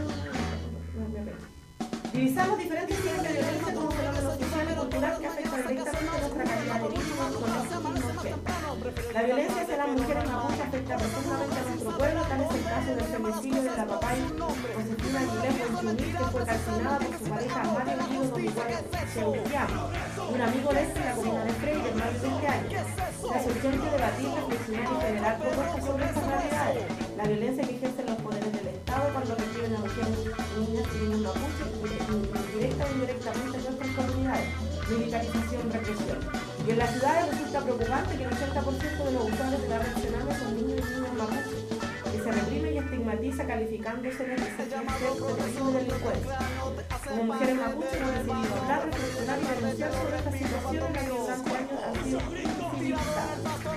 F: divisamos diferentes tipos de violencia como fenómenos social y cultural que afectan directamente a nuestra calidad de vida con los mismos. La violencia hacia las mujeres mapuche afecta profundamente a nuestro pueblo, tal es el caso del femicidio de la papay Josefina Aguilera Bonchumí, que fue calcinada por su pareja Mario Guido Domiguel Cheuquiamo, un amigo de este en la comuna de Freire de más de veinte años. Es urgente debatir, reflexionar y generar propuestas sobre estas realidades. La violencia que ejercen los poderes del Estado cuando reciben a mujeres, niñas y niños mapuche, directa o indirectamente en nuestras comunidades. Militarización, represión. Y en las ciudades resulta preocupante que el ochenta por ciento de los usuarios de la red nacional son niños y niñas mapuche, que se reprime y estigmatiza calificándoseles de terrorismo y delincuencia. Como mujeres mapuche hemos decidido hablar, reflexionar y denunciar sobre esta situación en la que durante años han sido invisibilizadas.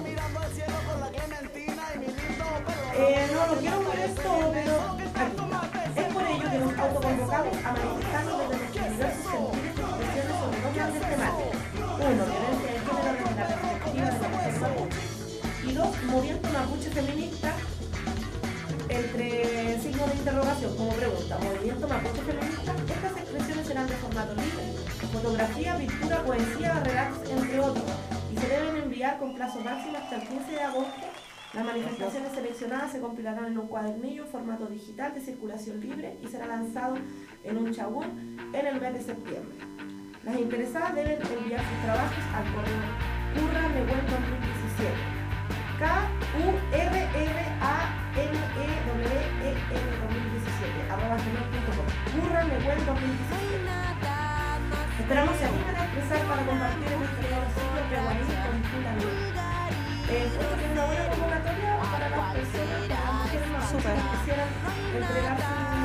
F: Eh, no, no quiero ver esto, pero aquí. Es por ello que nos autoconvocamos a manifestarnos desde nuestros diversos sentidos y expresiones sobre dos grandes temáticas. Uno, violencia de género desde la perspectiva de la mujer mapuche. Y dos, movimiento mapuche feminista, entre signos de interrogación, como pregunta, movimiento mapuche feminista. Estas expresiones serán de formato libre, fotografía, pintura, poesía, relatos, entre otros, y se deben enviar con plazo máximo hasta el quince de agosto. Las manifestaciones seleccionadas se compilarán en un cuadernillo en formato digital de circulación libre y será lanzado en un chabún en el mes de septiembre. Las interesadas deben enviar sus trabajos al correo curraneweb dos mil diecisiete K U R R A N E W E N dos mil diecisiete arroba gmail punto com curraneweb dos mil diecisiete. Esperamos se animen a expresar para compartir en nuestro nuevo sitio Peguaní con Fulano. Eh, esto tiene una buena convocatoria para las personas, para las mujeres más que quisieran entregar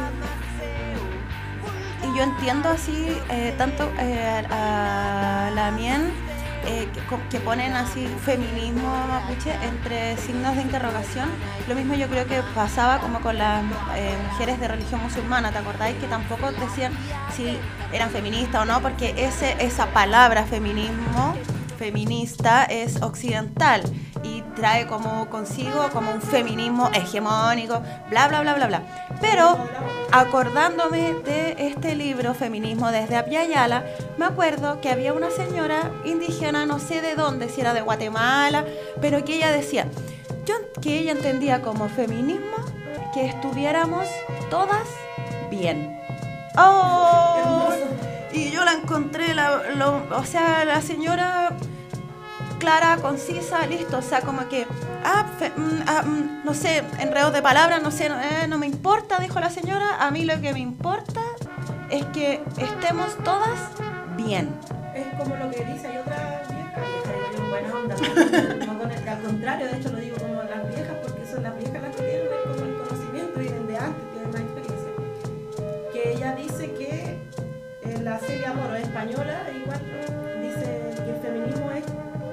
F: su...
C: Y yo entiendo así, eh, tanto eh, a la Mien, eh, que, que ponen así feminismo mapuche entre signos de interrogación. Lo mismo yo creo que pasaba como con las eh, mujeres de religión musulmana, ¿te acordáis? Que tampoco decían si eran feministas o no, porque ese, esa palabra feminismo, feminista, es occidental y trae como consigo como un feminismo hegemónico, bla, bla, bla, bla, bla. Pero acordándome de este libro, Feminismo desde Apyayala, me acuerdo que había una señora indígena, no sé de dónde, si era de Guatemala, pero que ella decía, yo, que ella entendía como feminismo que estuviéramos todas bien. ¡Oh! Y yo la encontré, la, lo, o sea, la señora clara, concisa, listo, o sea, como que Ah, fe, mm, ah mm, no sé, enredos de palabras, no sé, no, eh, no me importa, dijo la señora. A mí lo que me importa es que estemos todas bien.
F: Es como lo que dice, hay otra vieja, vieja, digo yo, buena onda, no con el, al contrario, de hecho lo digo como las viejas, porque son las viejas las que tienen como el conocimiento y desde antes tienen más experiencia. Que ella dice que eh, la Celia Moro es española, igual dice que el feminismo es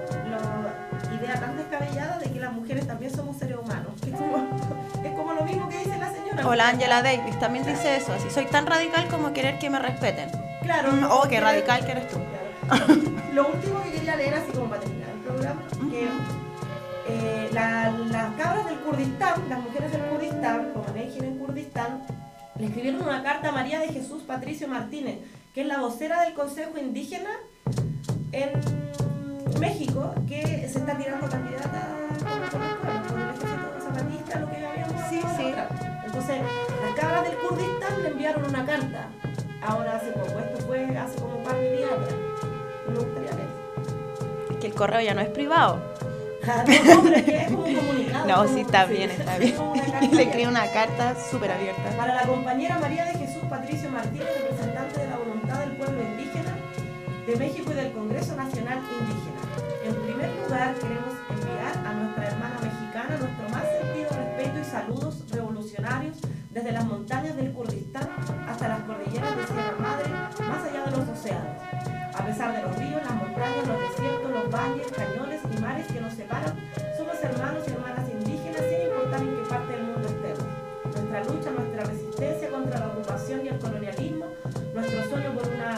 F: la idea tan descabellada de que las mujeres también somos seres humanos. Es como, es como lo mismo que dice la señora.
C: O la Angela Davis también dice eso, así soy tan radical como querer que me respeten.
F: Claro.
C: Mm, oh, qué radical que eres tú.
F: Claro. Lo último que quería leer, así como para terminar el programa, que eh, la, las cabras del Kurdistán, las mujeres del Kurdistán, como Nejin en Kurdistán, le escribieron una carta a María de Jesús Patricio Martínez, que es la vocera del Consejo Indígena en México, que se está tirando candidata por los pueblos, por el ejército zapatista, lo que habíamos
C: Sí, sí.
F: Entonces, las cabras del Kurdistán le enviaron una carta. Ahora hace poco, esto fue hace como un par de días atrás. Me gustaría leer.
C: Es que el correo ya no es privado.
F: Ah, no, pero es que es como un comunicado.
C: No,
F: como-
C: sí, está bien,
F: sí,
C: está
F: es
C: bien.
F: como una carta
C: Y le
F: abierta.
C: escribí una carta súper abierta.
F: Para la compañera María de Jesús Patricio Martínez, representante de la voluntad del pueblo indígena de México y del Congreso Nacional Indígena. En primer lugar, queremos enviar a nuestra hermana mexicana nuestro más sentido respeto y saludos revolucionarios desde las montañas del Kurdistán hasta las cordilleras de Sierra Madre, más allá de los océanos. A pesar de los ríos, las montañas, los desiertos, los valles, cañones y mares que nos separan, somos hermanos y hermanas indígenas sin importar en qué parte del mundo estemos. Nuestra lucha, nuestra resistencia contra la ocupación y el colonialismo, nuestro sueño por una,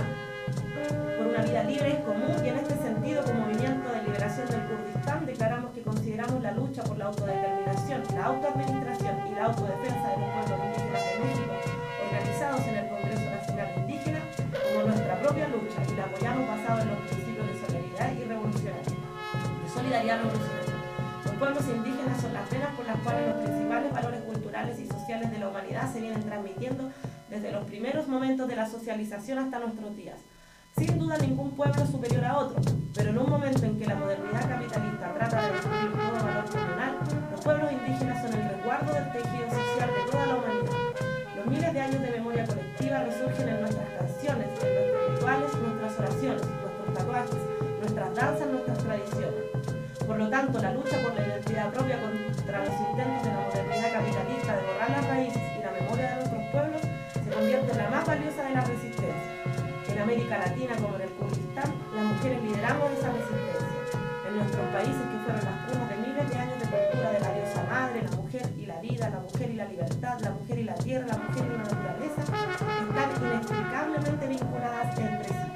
F: por una vida libre es común, y en este sentido, como movimiento de liberación del Kurdistán, declaramos que consideramos la lucha por la autodeterminación, la autoadministración y la autodefensa de los pueblos indígenas de México, organizados en el Congreso Nacional Indígena, como nuestra propia lucha, y la apoyamos basado en los principios de solidaridad y revolucionaria, de solidaridad revolucionaria. Los pueblos indígenas son las venas por las cuales los principales valores culturales y sociales de la humanidad se vienen transmitiendo desde los primeros momentos de la socialización hasta nuestros días. Sin duda ningún pueblo es superior a otro, pero en un momento en que la modernidad capitalista trata de destruir todo valor comunal, los pueblos indígenas son el resguardo del tejido social de toda la humanidad. Los miles de años de memoria colectiva resurgen en nuestras canciones, en nuestros rituales, nuestras oraciones, nuestros tatuajes, nuestras danzas, nuestras tradiciones. Por lo tanto, la lucha por la identidad propia contra los intentos de la modernidad capitalista de borrar las raíces y la memoria de nuestros pueblos se convierte en la más valiosa de las resistencias. En América Latina, como en el Kurdistán, las mujeres lideramos esa resistencia. En nuestros países, que fueron las cunas de miles de años de cultura de la diosa madre, la mujer y la vida, la mujer y la libertad, la mujer y la tierra, la mujer y la naturaleza, están inextricablemente vinculadas entre sí.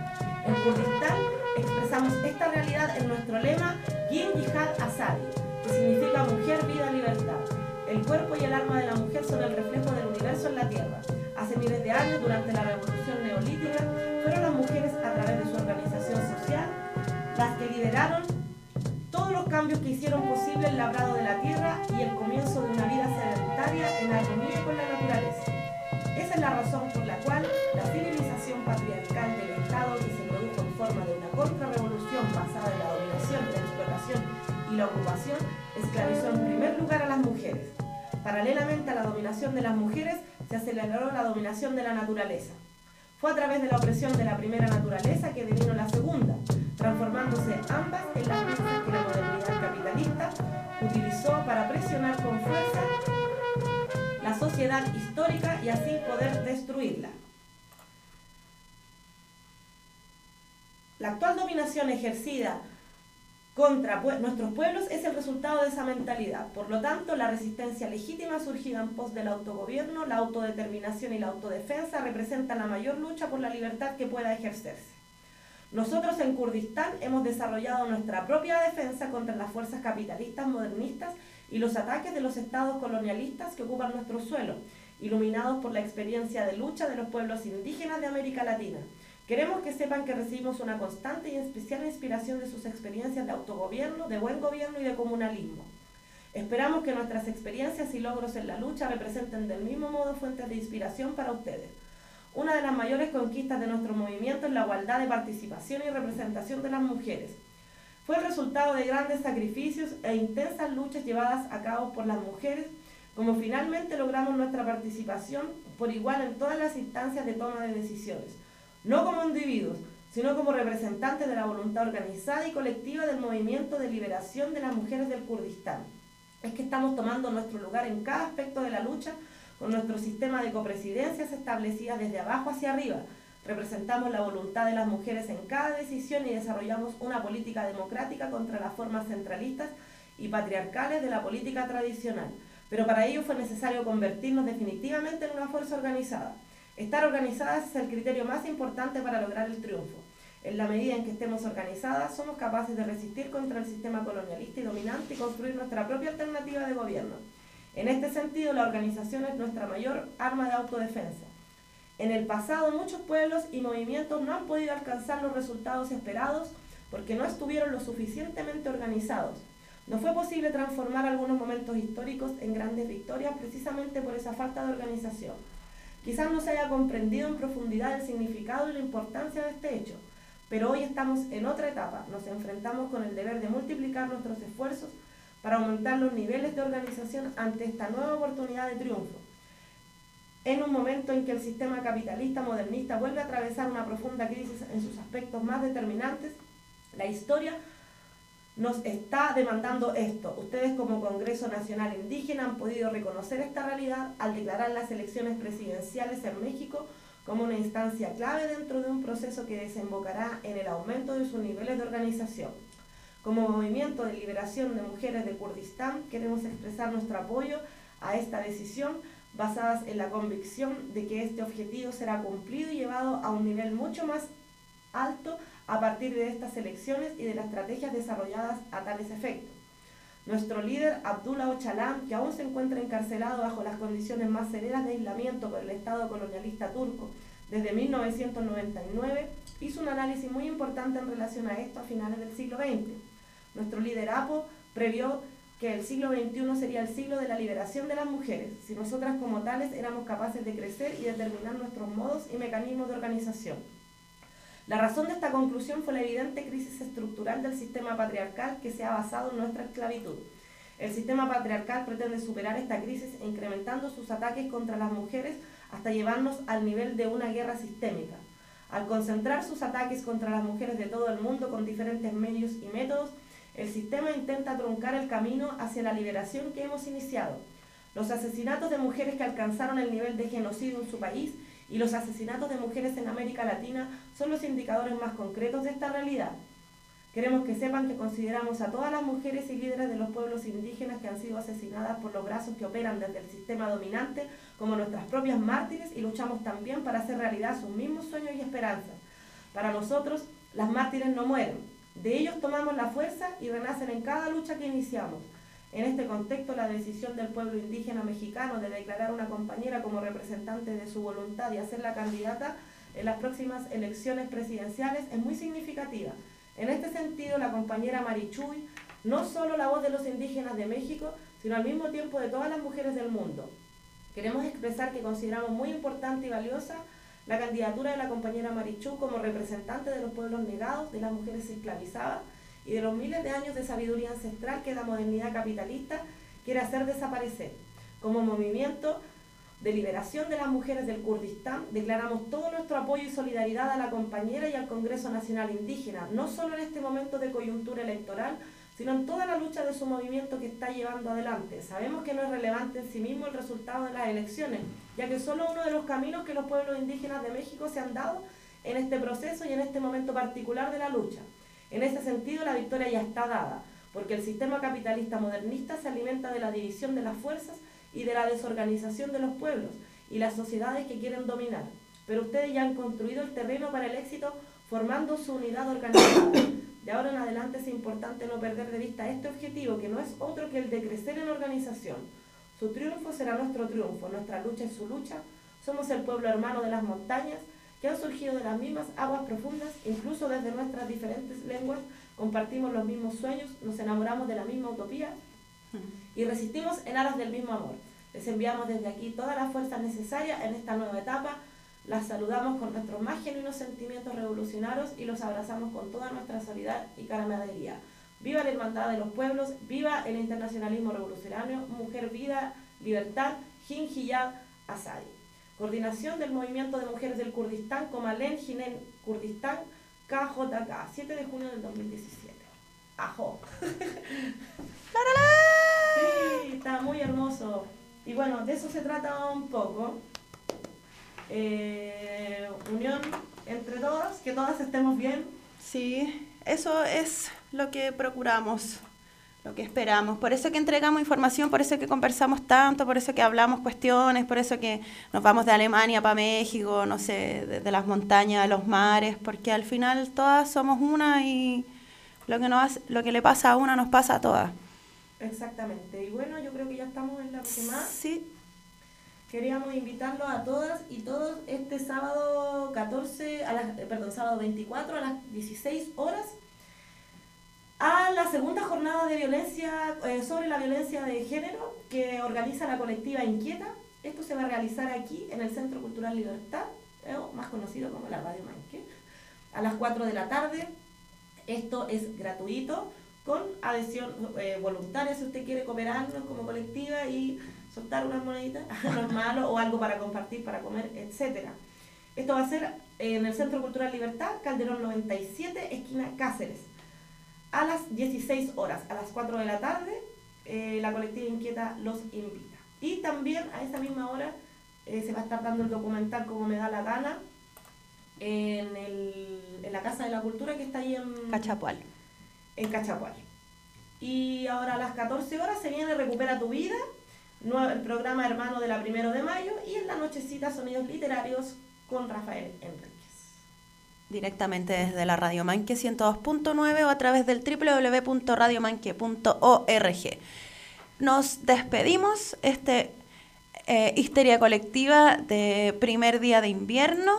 F: En Kurdistán expresamos esta realidad en nuestro lema Yin Jihad Azadi, que significa mujer, vida, libertad. El cuerpo y el alma de la mujer son el reflejo del universo en la tierra. Hace miles de años, durante la revolución neolítica, fueron las mujeres, a través de su organización social, las que lideraron todos los cambios que hicieron posible el labrado de la tierra y el comienzo de una vida sedentaria en armonía con la naturaleza. Esa es la razón por la cual la civilización patriarcal del Estado, que se produjo en forma de una contrarrevolución basada en la dominación, la explotación y la ocupación, esclavizó en primer lugar a las mujeres. Paralelamente a la dominación de las mujeres, se aceleró la dominación de la naturaleza. Fue a través de la opresión de la primera naturaleza que devino la segunda, transformándose ambas en las piezas que la modernidad capitalista utilizó para presionar con fuerza la sociedad histórica y así poder destruirla. La actual dominación ejercida contra pue- nuestros pueblos es el resultado de esa mentalidad. Por lo tanto, la resistencia legítima surgida en pos del autogobierno, la autodeterminación y la autodefensa representan la mayor lucha por la libertad que pueda ejercerse. Nosotros en Kurdistán hemos desarrollado nuestra propia defensa contra las fuerzas capitalistas modernistas y los ataques de los estados colonialistas que ocupan nuestro suelo, iluminados por la experiencia de lucha de los pueblos indígenas de América Latina. Queremos que sepan que recibimos una constante y especial inspiración de sus experiencias de autogobierno, de buen gobierno y de comunalismo. Esperamos que nuestras experiencias y logros en la lucha representen del mismo modo fuentes de inspiración para ustedes. Una de las mayores conquistas de nuestro movimiento es la igualdad de participación y representación de las mujeres. Fue el resultado de grandes sacrificios e intensas luchas llevadas a cabo por las mujeres, como finalmente logramos nuestra participación por igual en todas las instancias de toma de decisiones, no como individuos, sino como representantes de la voluntad organizada y colectiva del movimiento de liberación de las mujeres del Kurdistán. Es que estamos tomando nuestro lugar en cada aspecto de la lucha, con nuestro sistema de copresidencias establecidas desde abajo hacia arriba. Representamos la voluntad de las mujeres en cada decisión y desarrollamos una política democrática contra las formas centralistas y patriarcales de la política tradicional. Pero para ello fue necesario convertirnos definitivamente en una fuerza organizada. Estar organizadas es el criterio más importante para lograr el triunfo. En la medida en que estemos organizadas, somos capaces de resistir contra el sistema colonialista y dominante y construir nuestra propia alternativa de gobierno. En este sentido, la organización es nuestra mayor arma de autodefensa. En el pasado, muchos pueblos y movimientos no han podido alcanzar los resultados esperados porque no estuvieron lo suficientemente organizados. No fue posible transformar algunos momentos históricos en grandes victorias precisamente por esa falta de organización. Quizás no se haya comprendido en profundidad el significado y la importancia de este hecho, pero hoy estamos en otra etapa. Nos enfrentamos con el deber de multiplicar nuestros esfuerzos para aumentar los niveles de organización ante esta nueva oportunidad de triunfo. En un momento en que el sistema capitalista modernista vuelve a atravesar una profunda crisis en sus aspectos más determinantes, la historia nos está demandando esto. Ustedes como Congreso Nacional Indígena han podido reconocer esta realidad al declarar las elecciones presidenciales en México como una instancia clave dentro de un proceso que desembocará en el aumento de sus niveles de organización. Como movimiento de liberación de mujeres de Kurdistán, queremos expresar nuestro apoyo a esta decisión basadas en la convicción de que este objetivo será cumplido y llevado a un nivel mucho más alto a partir de estas elecciones y de las estrategias desarrolladas a tales efectos. Nuestro líder, Abdullah Öcalan, que aún se encuentra encarcelado bajo las condiciones más severas de aislamiento por el Estado colonialista turco desde mil novecientos noventa y nueve, hizo un análisis muy importante en relación a esto a finales del siglo veinte. Nuestro líder Apo previó que el siglo veintiuno sería el siglo de la liberación de las mujeres, si nosotras como tales éramos capaces de crecer y determinar nuestros modos y mecanismos de organización. La razón de esta conclusión fue la evidente crisis estructural del sistema patriarcal que se ha basado en nuestra esclavitud. El sistema patriarcal pretende superar esta crisis incrementando sus ataques contra las mujeres hasta llevarnos al nivel de una guerra sistémica. Al concentrar sus ataques contra las mujeres de todo el mundo con diferentes medios y métodos, el sistema intenta truncar el camino hacia la liberación que hemos iniciado. Los asesinatos de mujeres que alcanzaron el nivel de genocidio en su país y los asesinatos de mujeres en América Latina son los indicadores más concretos de esta realidad. Queremos que sepan que consideramos a todas las mujeres y líderes de los pueblos indígenas que han sido asesinadas por los brazos que operan desde el sistema dominante como nuestras propias mártires y luchamos también para hacer realidad sus mismos sueños y esperanzas. Para nosotros, las mártires no mueren. De ellos tomamos la fuerza y renacen en cada lucha que iniciamos. En este contexto, la decisión del pueblo indígena mexicano de declarar a una compañera como representante de su voluntad y hacerla candidata en las próximas elecciones presidenciales es muy significativa. En este sentido, la compañera Marichuy, no solo la voz de los indígenas de México, sino al mismo tiempo de todas las mujeres del mundo. Queremos expresar que consideramos muy importante y valiosa la candidatura de la compañera Marichuy como representante de los pueblos negados, de las mujeres esclavizadas, y de los miles de años de sabiduría ancestral que la modernidad capitalista quiere hacer desaparecer. Como movimiento de liberación de las mujeres del Kurdistán, declaramos todo nuestro apoyo y solidaridad a la compañera y al Congreso Nacional Indígena, no solo en este momento de coyuntura electoral, sino en toda la lucha de su movimiento que está llevando adelante. Sabemos que no es relevante en sí mismo el resultado de las elecciones, ya que solo uno de los caminos que los pueblos indígenas de México se han dado en este proceso y en este momento particular de la lucha. En ese sentido, la victoria ya está dada, porque el sistema capitalista modernista se alimenta de la división de las fuerzas y de la desorganización de los pueblos y las sociedades que quieren dominar. Pero ustedes ya han construido el terreno para el éxito formando su unidad organizada. De ahora en adelante es importante no perder de vista este objetivo, que no es otro que el de crecer en organización. Su triunfo será nuestro triunfo, nuestra lucha es su lucha. Somos el pueblo hermano de las montañas, que han surgido de las mismas aguas profundas, incluso desde nuestras diferentes lenguas, compartimos los mismos sueños, nos enamoramos de la misma utopía y resistimos en aras del mismo amor. Les enviamos desde aquí toda la fuerza necesaria en esta nueva etapa, las saludamos con nuestros más genuinos sentimientos revolucionarios y los abrazamos con toda nuestra solidaridad y camaradería. viva la hermandad de los pueblos, viva el internacionalismo revolucionario, mujer, vida, libertad, Jinjiyad Azadi. Coordinación del movimiento de mujeres del Kurdistán, Comalen Jinen Kurdistán, K J K, siete de junio del dos mil diecisiete. ¡Ajo! Sí, está muy hermoso. Y bueno, de eso se trata un poco. Eh, unión entre todas, que todas estemos bien.
C: Sí, eso es lo que procuramos, lo que esperamos. Por eso que entregamos información, por eso que conversamos tanto, por eso que hablamos cuestiones, por eso que nos vamos de Alemania para México, no sé, de, de las montañas a los mares, porque al final todas somos una y lo que, nos, lo que le pasa a una nos pasa a todas.
F: Exactamente. Y bueno, yo creo que ya estamos en la última.
C: Sí.
F: Queríamos invitarlos a todas y todos este sábado catorce, a las, perdón, sábado veinticuatro a las dieciséis horas a la segunda jornada de violencia eh, sobre la violencia de género que organiza la colectiva Inquieta. Esto se va a realizar aquí en el Centro Cultural Libertad, eh, más conocido como la Radio Manque, a las cuatro de la tarde. Esto es gratuito, con adhesión eh, voluntaria si usted quiere cooperarnos como colectiva y soltar unas moneditas, no es malo, o algo para compartir, para comer, etcétera. Esto va a ser en el Centro Cultural Libertad, Calderón noventa y siete, esquina Cáceres, a las dieciséis horas, a las cuatro de la tarde, eh, la colectiva Inquieta los invita. Y también a esa misma hora eh, se va a estar dando el documental Como me da la gana, en, el, en la Casa de la Cultura que está ahí en
C: Cachapual.
F: En Cachapual. Y ahora a las catorce horas se viene Recupera tu Vida, el programa hermano de la Primero de Mayo, y en la nochecita Sonidos Literarios con Rafael Enríquez.
C: Directamente desde la Radio Manque ciento dos punto nueve o a través del doble u doble u doble u punto radio manque punto org. Nos despedimos, este eh, histeria colectiva de primer día de invierno.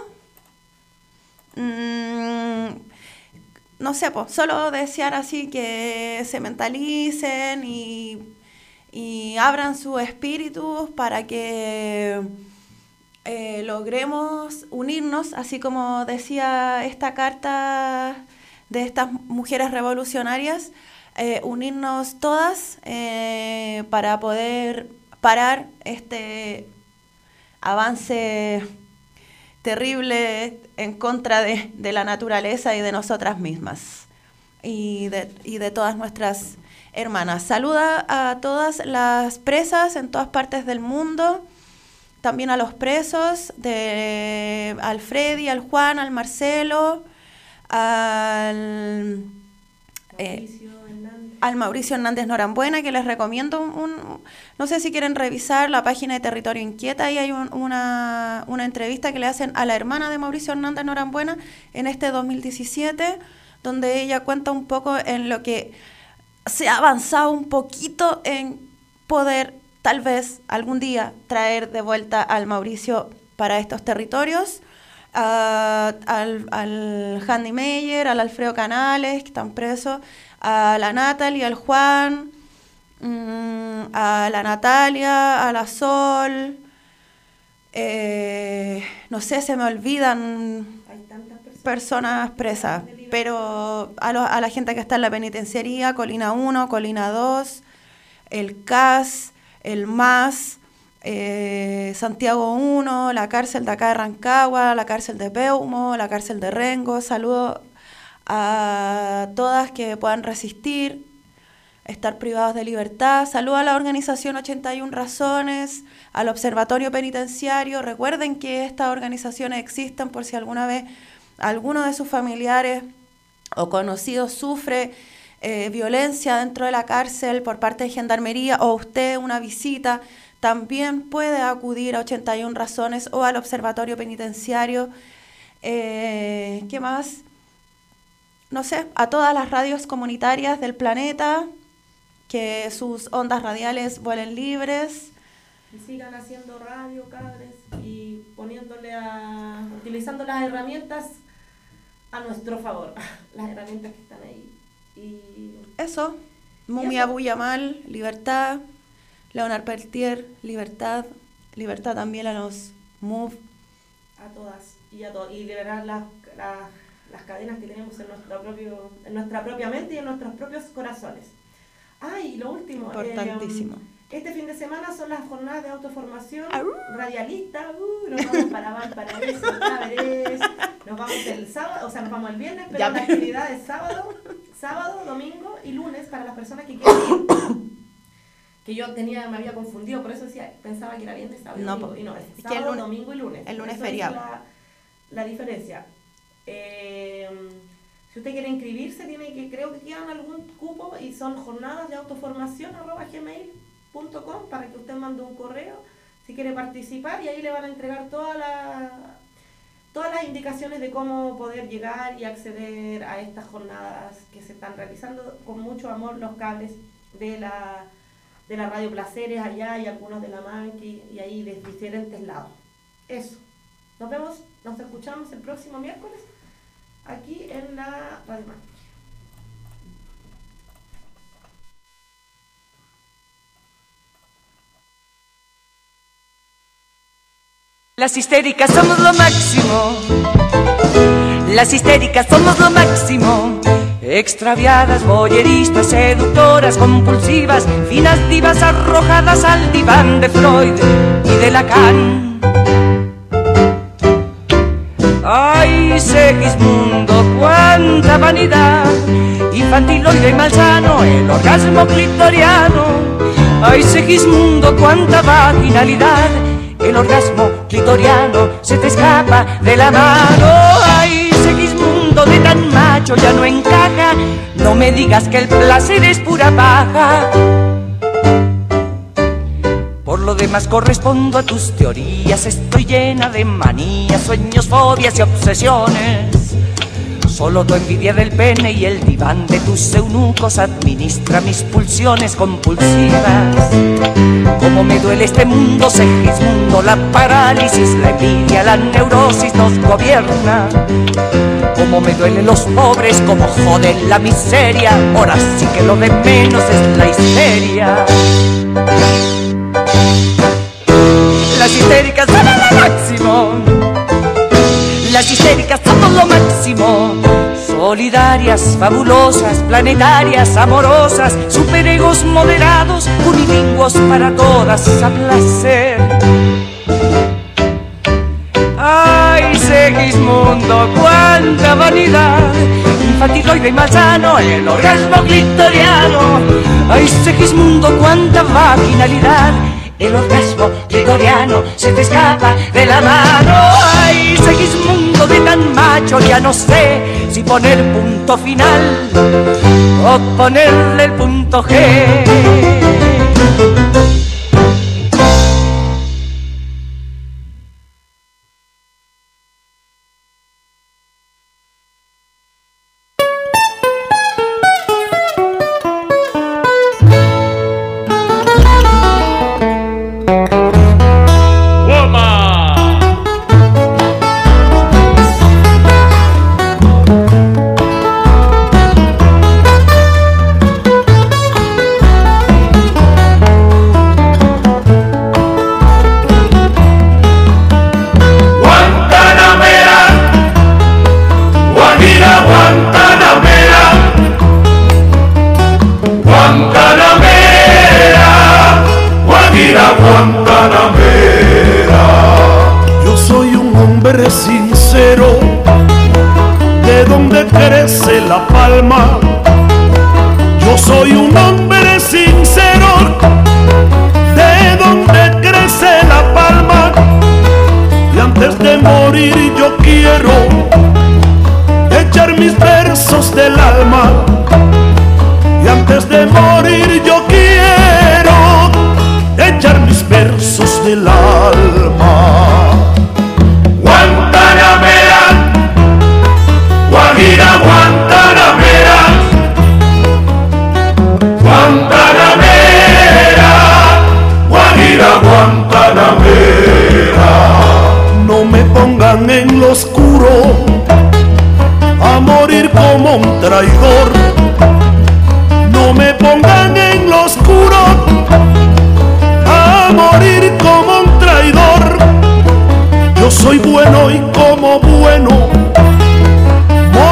C: Mm, no sé, pues, solo desear así que se mentalicen y, y abran sus espíritus para que eh, logremos unirnos, así como decía esta carta de estas mujeres revolucionarias, eh, unirnos todas eh, para poder parar este avance terrible en contra de, de la naturaleza y de nosotras mismas y de, y de todas nuestras hermanas. Saluda a todas las presas en todas partes del mundo, también a los presos, de, al Freddy, al Juan, al Marcelo, al, eh, al Mauricio Hernández Norambuena, que les recomiendo un, un, no sé si quieren revisar la página de Territorio Inquieta, ahí hay un, una, una entrevista que le hacen a la hermana de Mauricio Hernández Norambuena en este dos mil diecisiete, donde ella cuenta un poco en lo que se ha avanzado un poquito en poder tal vez algún día traer de vuelta al Mauricio para estos territorios, uh, al, al Handy Meyer, al Alfredo Canales, que están presos, a la Natalie, al Juan, um, a la Natalia, a la Sol, eh, no sé, se me olvidan
F: Hay tantas personas,
C: personas presas, pero a, lo, a la gente que está en la penitenciaría, Colina uno, Colina dos, el C A S, el M A S, eh, Santiago uno, la cárcel de acá de Rancagua, la cárcel de Peumo, la cárcel de Rengo. Saludo a todas que puedan resistir, estar privados de libertad. Saludo a la organización ochenta y una Razones, al Observatorio Penitenciario. Recuerden que estas organizaciones existen por si alguna vez alguno de sus familiares o conocidos sufre eh, violencia dentro de la cárcel por parte de Gendarmería, o usted una visita, también puede acudir a ochenta y una Razones o al Observatorio Penitenciario. Eh, ¿Qué más? No sé, a todas las radios comunitarias del planeta, que sus ondas radiales vuelen libres.
F: Y sigan haciendo radio, cabres, y poniéndole a, utilizando las herramientas a nuestro favor, las herramientas que están ahí. Y
C: eso, Mumia Buyamal, libertad, Leonard Peltier, libertad, libertad también a los M U V.
F: A todas, y a todos, y liberar las, las, las cadenas que tenemos en, nuestro propio, en nuestra propia mente y en nuestros propios corazones. Ah, y lo último.
C: Importantísimo.
F: Eh, este fin de semana son las jornadas de autoformación radialista. Uh, nos vamos para Valparaíso, Cabarés, nos vamos el sábado, o sea, nos vamos el viernes, pero
C: Ya,
F: la
C: pero-
F: actividad es sábado, sábado, domingo y lunes para las personas que quieren ir. Que yo tenía, me había confundido, por eso decía, pensaba que era viernes, sábado y
C: No,
F: domingo.
C: po.
F: Y no, es
C: Es que
F: sábado,
C: el lunes-
F: domingo y lunes.
C: el lunes
F: Eso
C: feriado.
F: es la, la diferencia. Eh, si usted quiere inscribirse, tiene que, creo que quedan algún cupo y son jornadas de autoformación arroba gmail punto com para que usted mande un correo si quiere participar y ahí le van a entregar toda la, todas las indicaciones de cómo poder llegar y acceder a estas jornadas que se están realizando con mucho amor los cables de la, de la Radio Placeres allá y algunos de la Manqui y ahí de diferentes lados. Eso. Nos vemos, nos escuchamos el próximo miércoles aquí en la Radio Manqui.
A: Las histéricas somos lo máximo. Las histéricas somos lo máximo. Extraviadas, boyeristas, seductoras, compulsivas, finas divas arrojadas al diván de Freud y de Lacan. Ay, Segismundo, cuánta vanidad, infantiloide y malsano, el orgasmo clitoriano. Ay, Segismundo, cuánta vaginalidad, el orgasmo clitoriano se te escapa de la mano. Ay, Segismundo, de tan macho ya no encaja, no me digas que el placer es pura paja. Por lo demás correspondo a tus teorías, estoy llena de manías, sueños, fobias y obsesiones. Solo tu envidia del pene y el diván de tus eunucos administra mis pulsiones compulsivas. Cómo me duele este mundo, Segismundo, la parálisis, la envidia, la neurosis nos gobierna. Cómo me duelen los pobres, cómo joden la miseria, ahora sí que lo de menos es la histeria. Las histéricas somos lo máximo. Las histéricas somos lo máximo. Solidarias, fabulosas, planetarias, amorosas, superegos moderados, unilingüos para todas a placer. Ay, Segismundo, cuánta vanidad, infantiloide y malsano, el orgasmo clitoriano. Ay, Segismundo, cuánta vaginalidad, el orgasmo clitoriano se te escapa de la mano. Ay, Segismundo, de tan macho ya no sé si poner punto final o ponerle el punto G.
G: Yo soy un hombre sincero, de donde crece la palma. Yo soy un hombre sincero, de donde crece la palma. Y antes de morir yo quiero echar mis versos del alma. Y antes de morir yo quiero echar mis versos del alma. Guantanamera, Guajira, Guantanamera, Guantanamera, Guajira, Guantanamera. No me pongan en lo oscuro a morir como un traidor. No me pongan en lo oscuro a morir como un traidor. Yo soy bueno y como bueno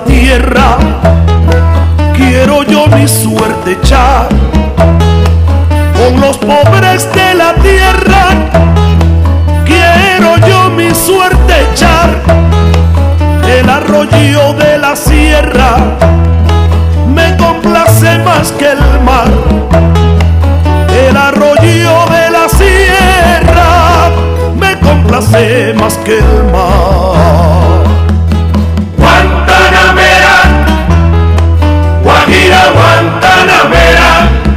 G: tierra, quiero yo mi suerte echar. Con los pobres de la tierra, quiero yo mi suerte echar. El arroyo de la sierra me complace más que el mar. El arroyo de la sierra me complace más que el mar.
H: Guantanamera, Guajira, Guantanamera,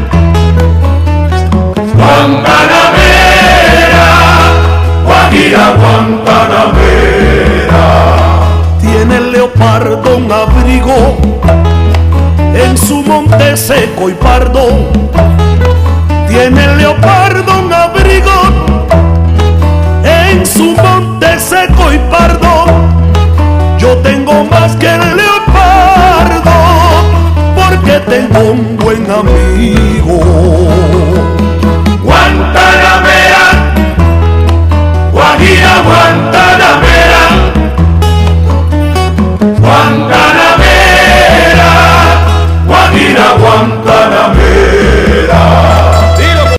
H: Guantanamera, Guajira, Guantanamera.
G: Tiene el leopardo un abrigo en su monte seco y pardo. Tiene el leopardo un abrigo en su monte seco y pardo. Yo tengo más que el leopardo porque tengo un buen amigo.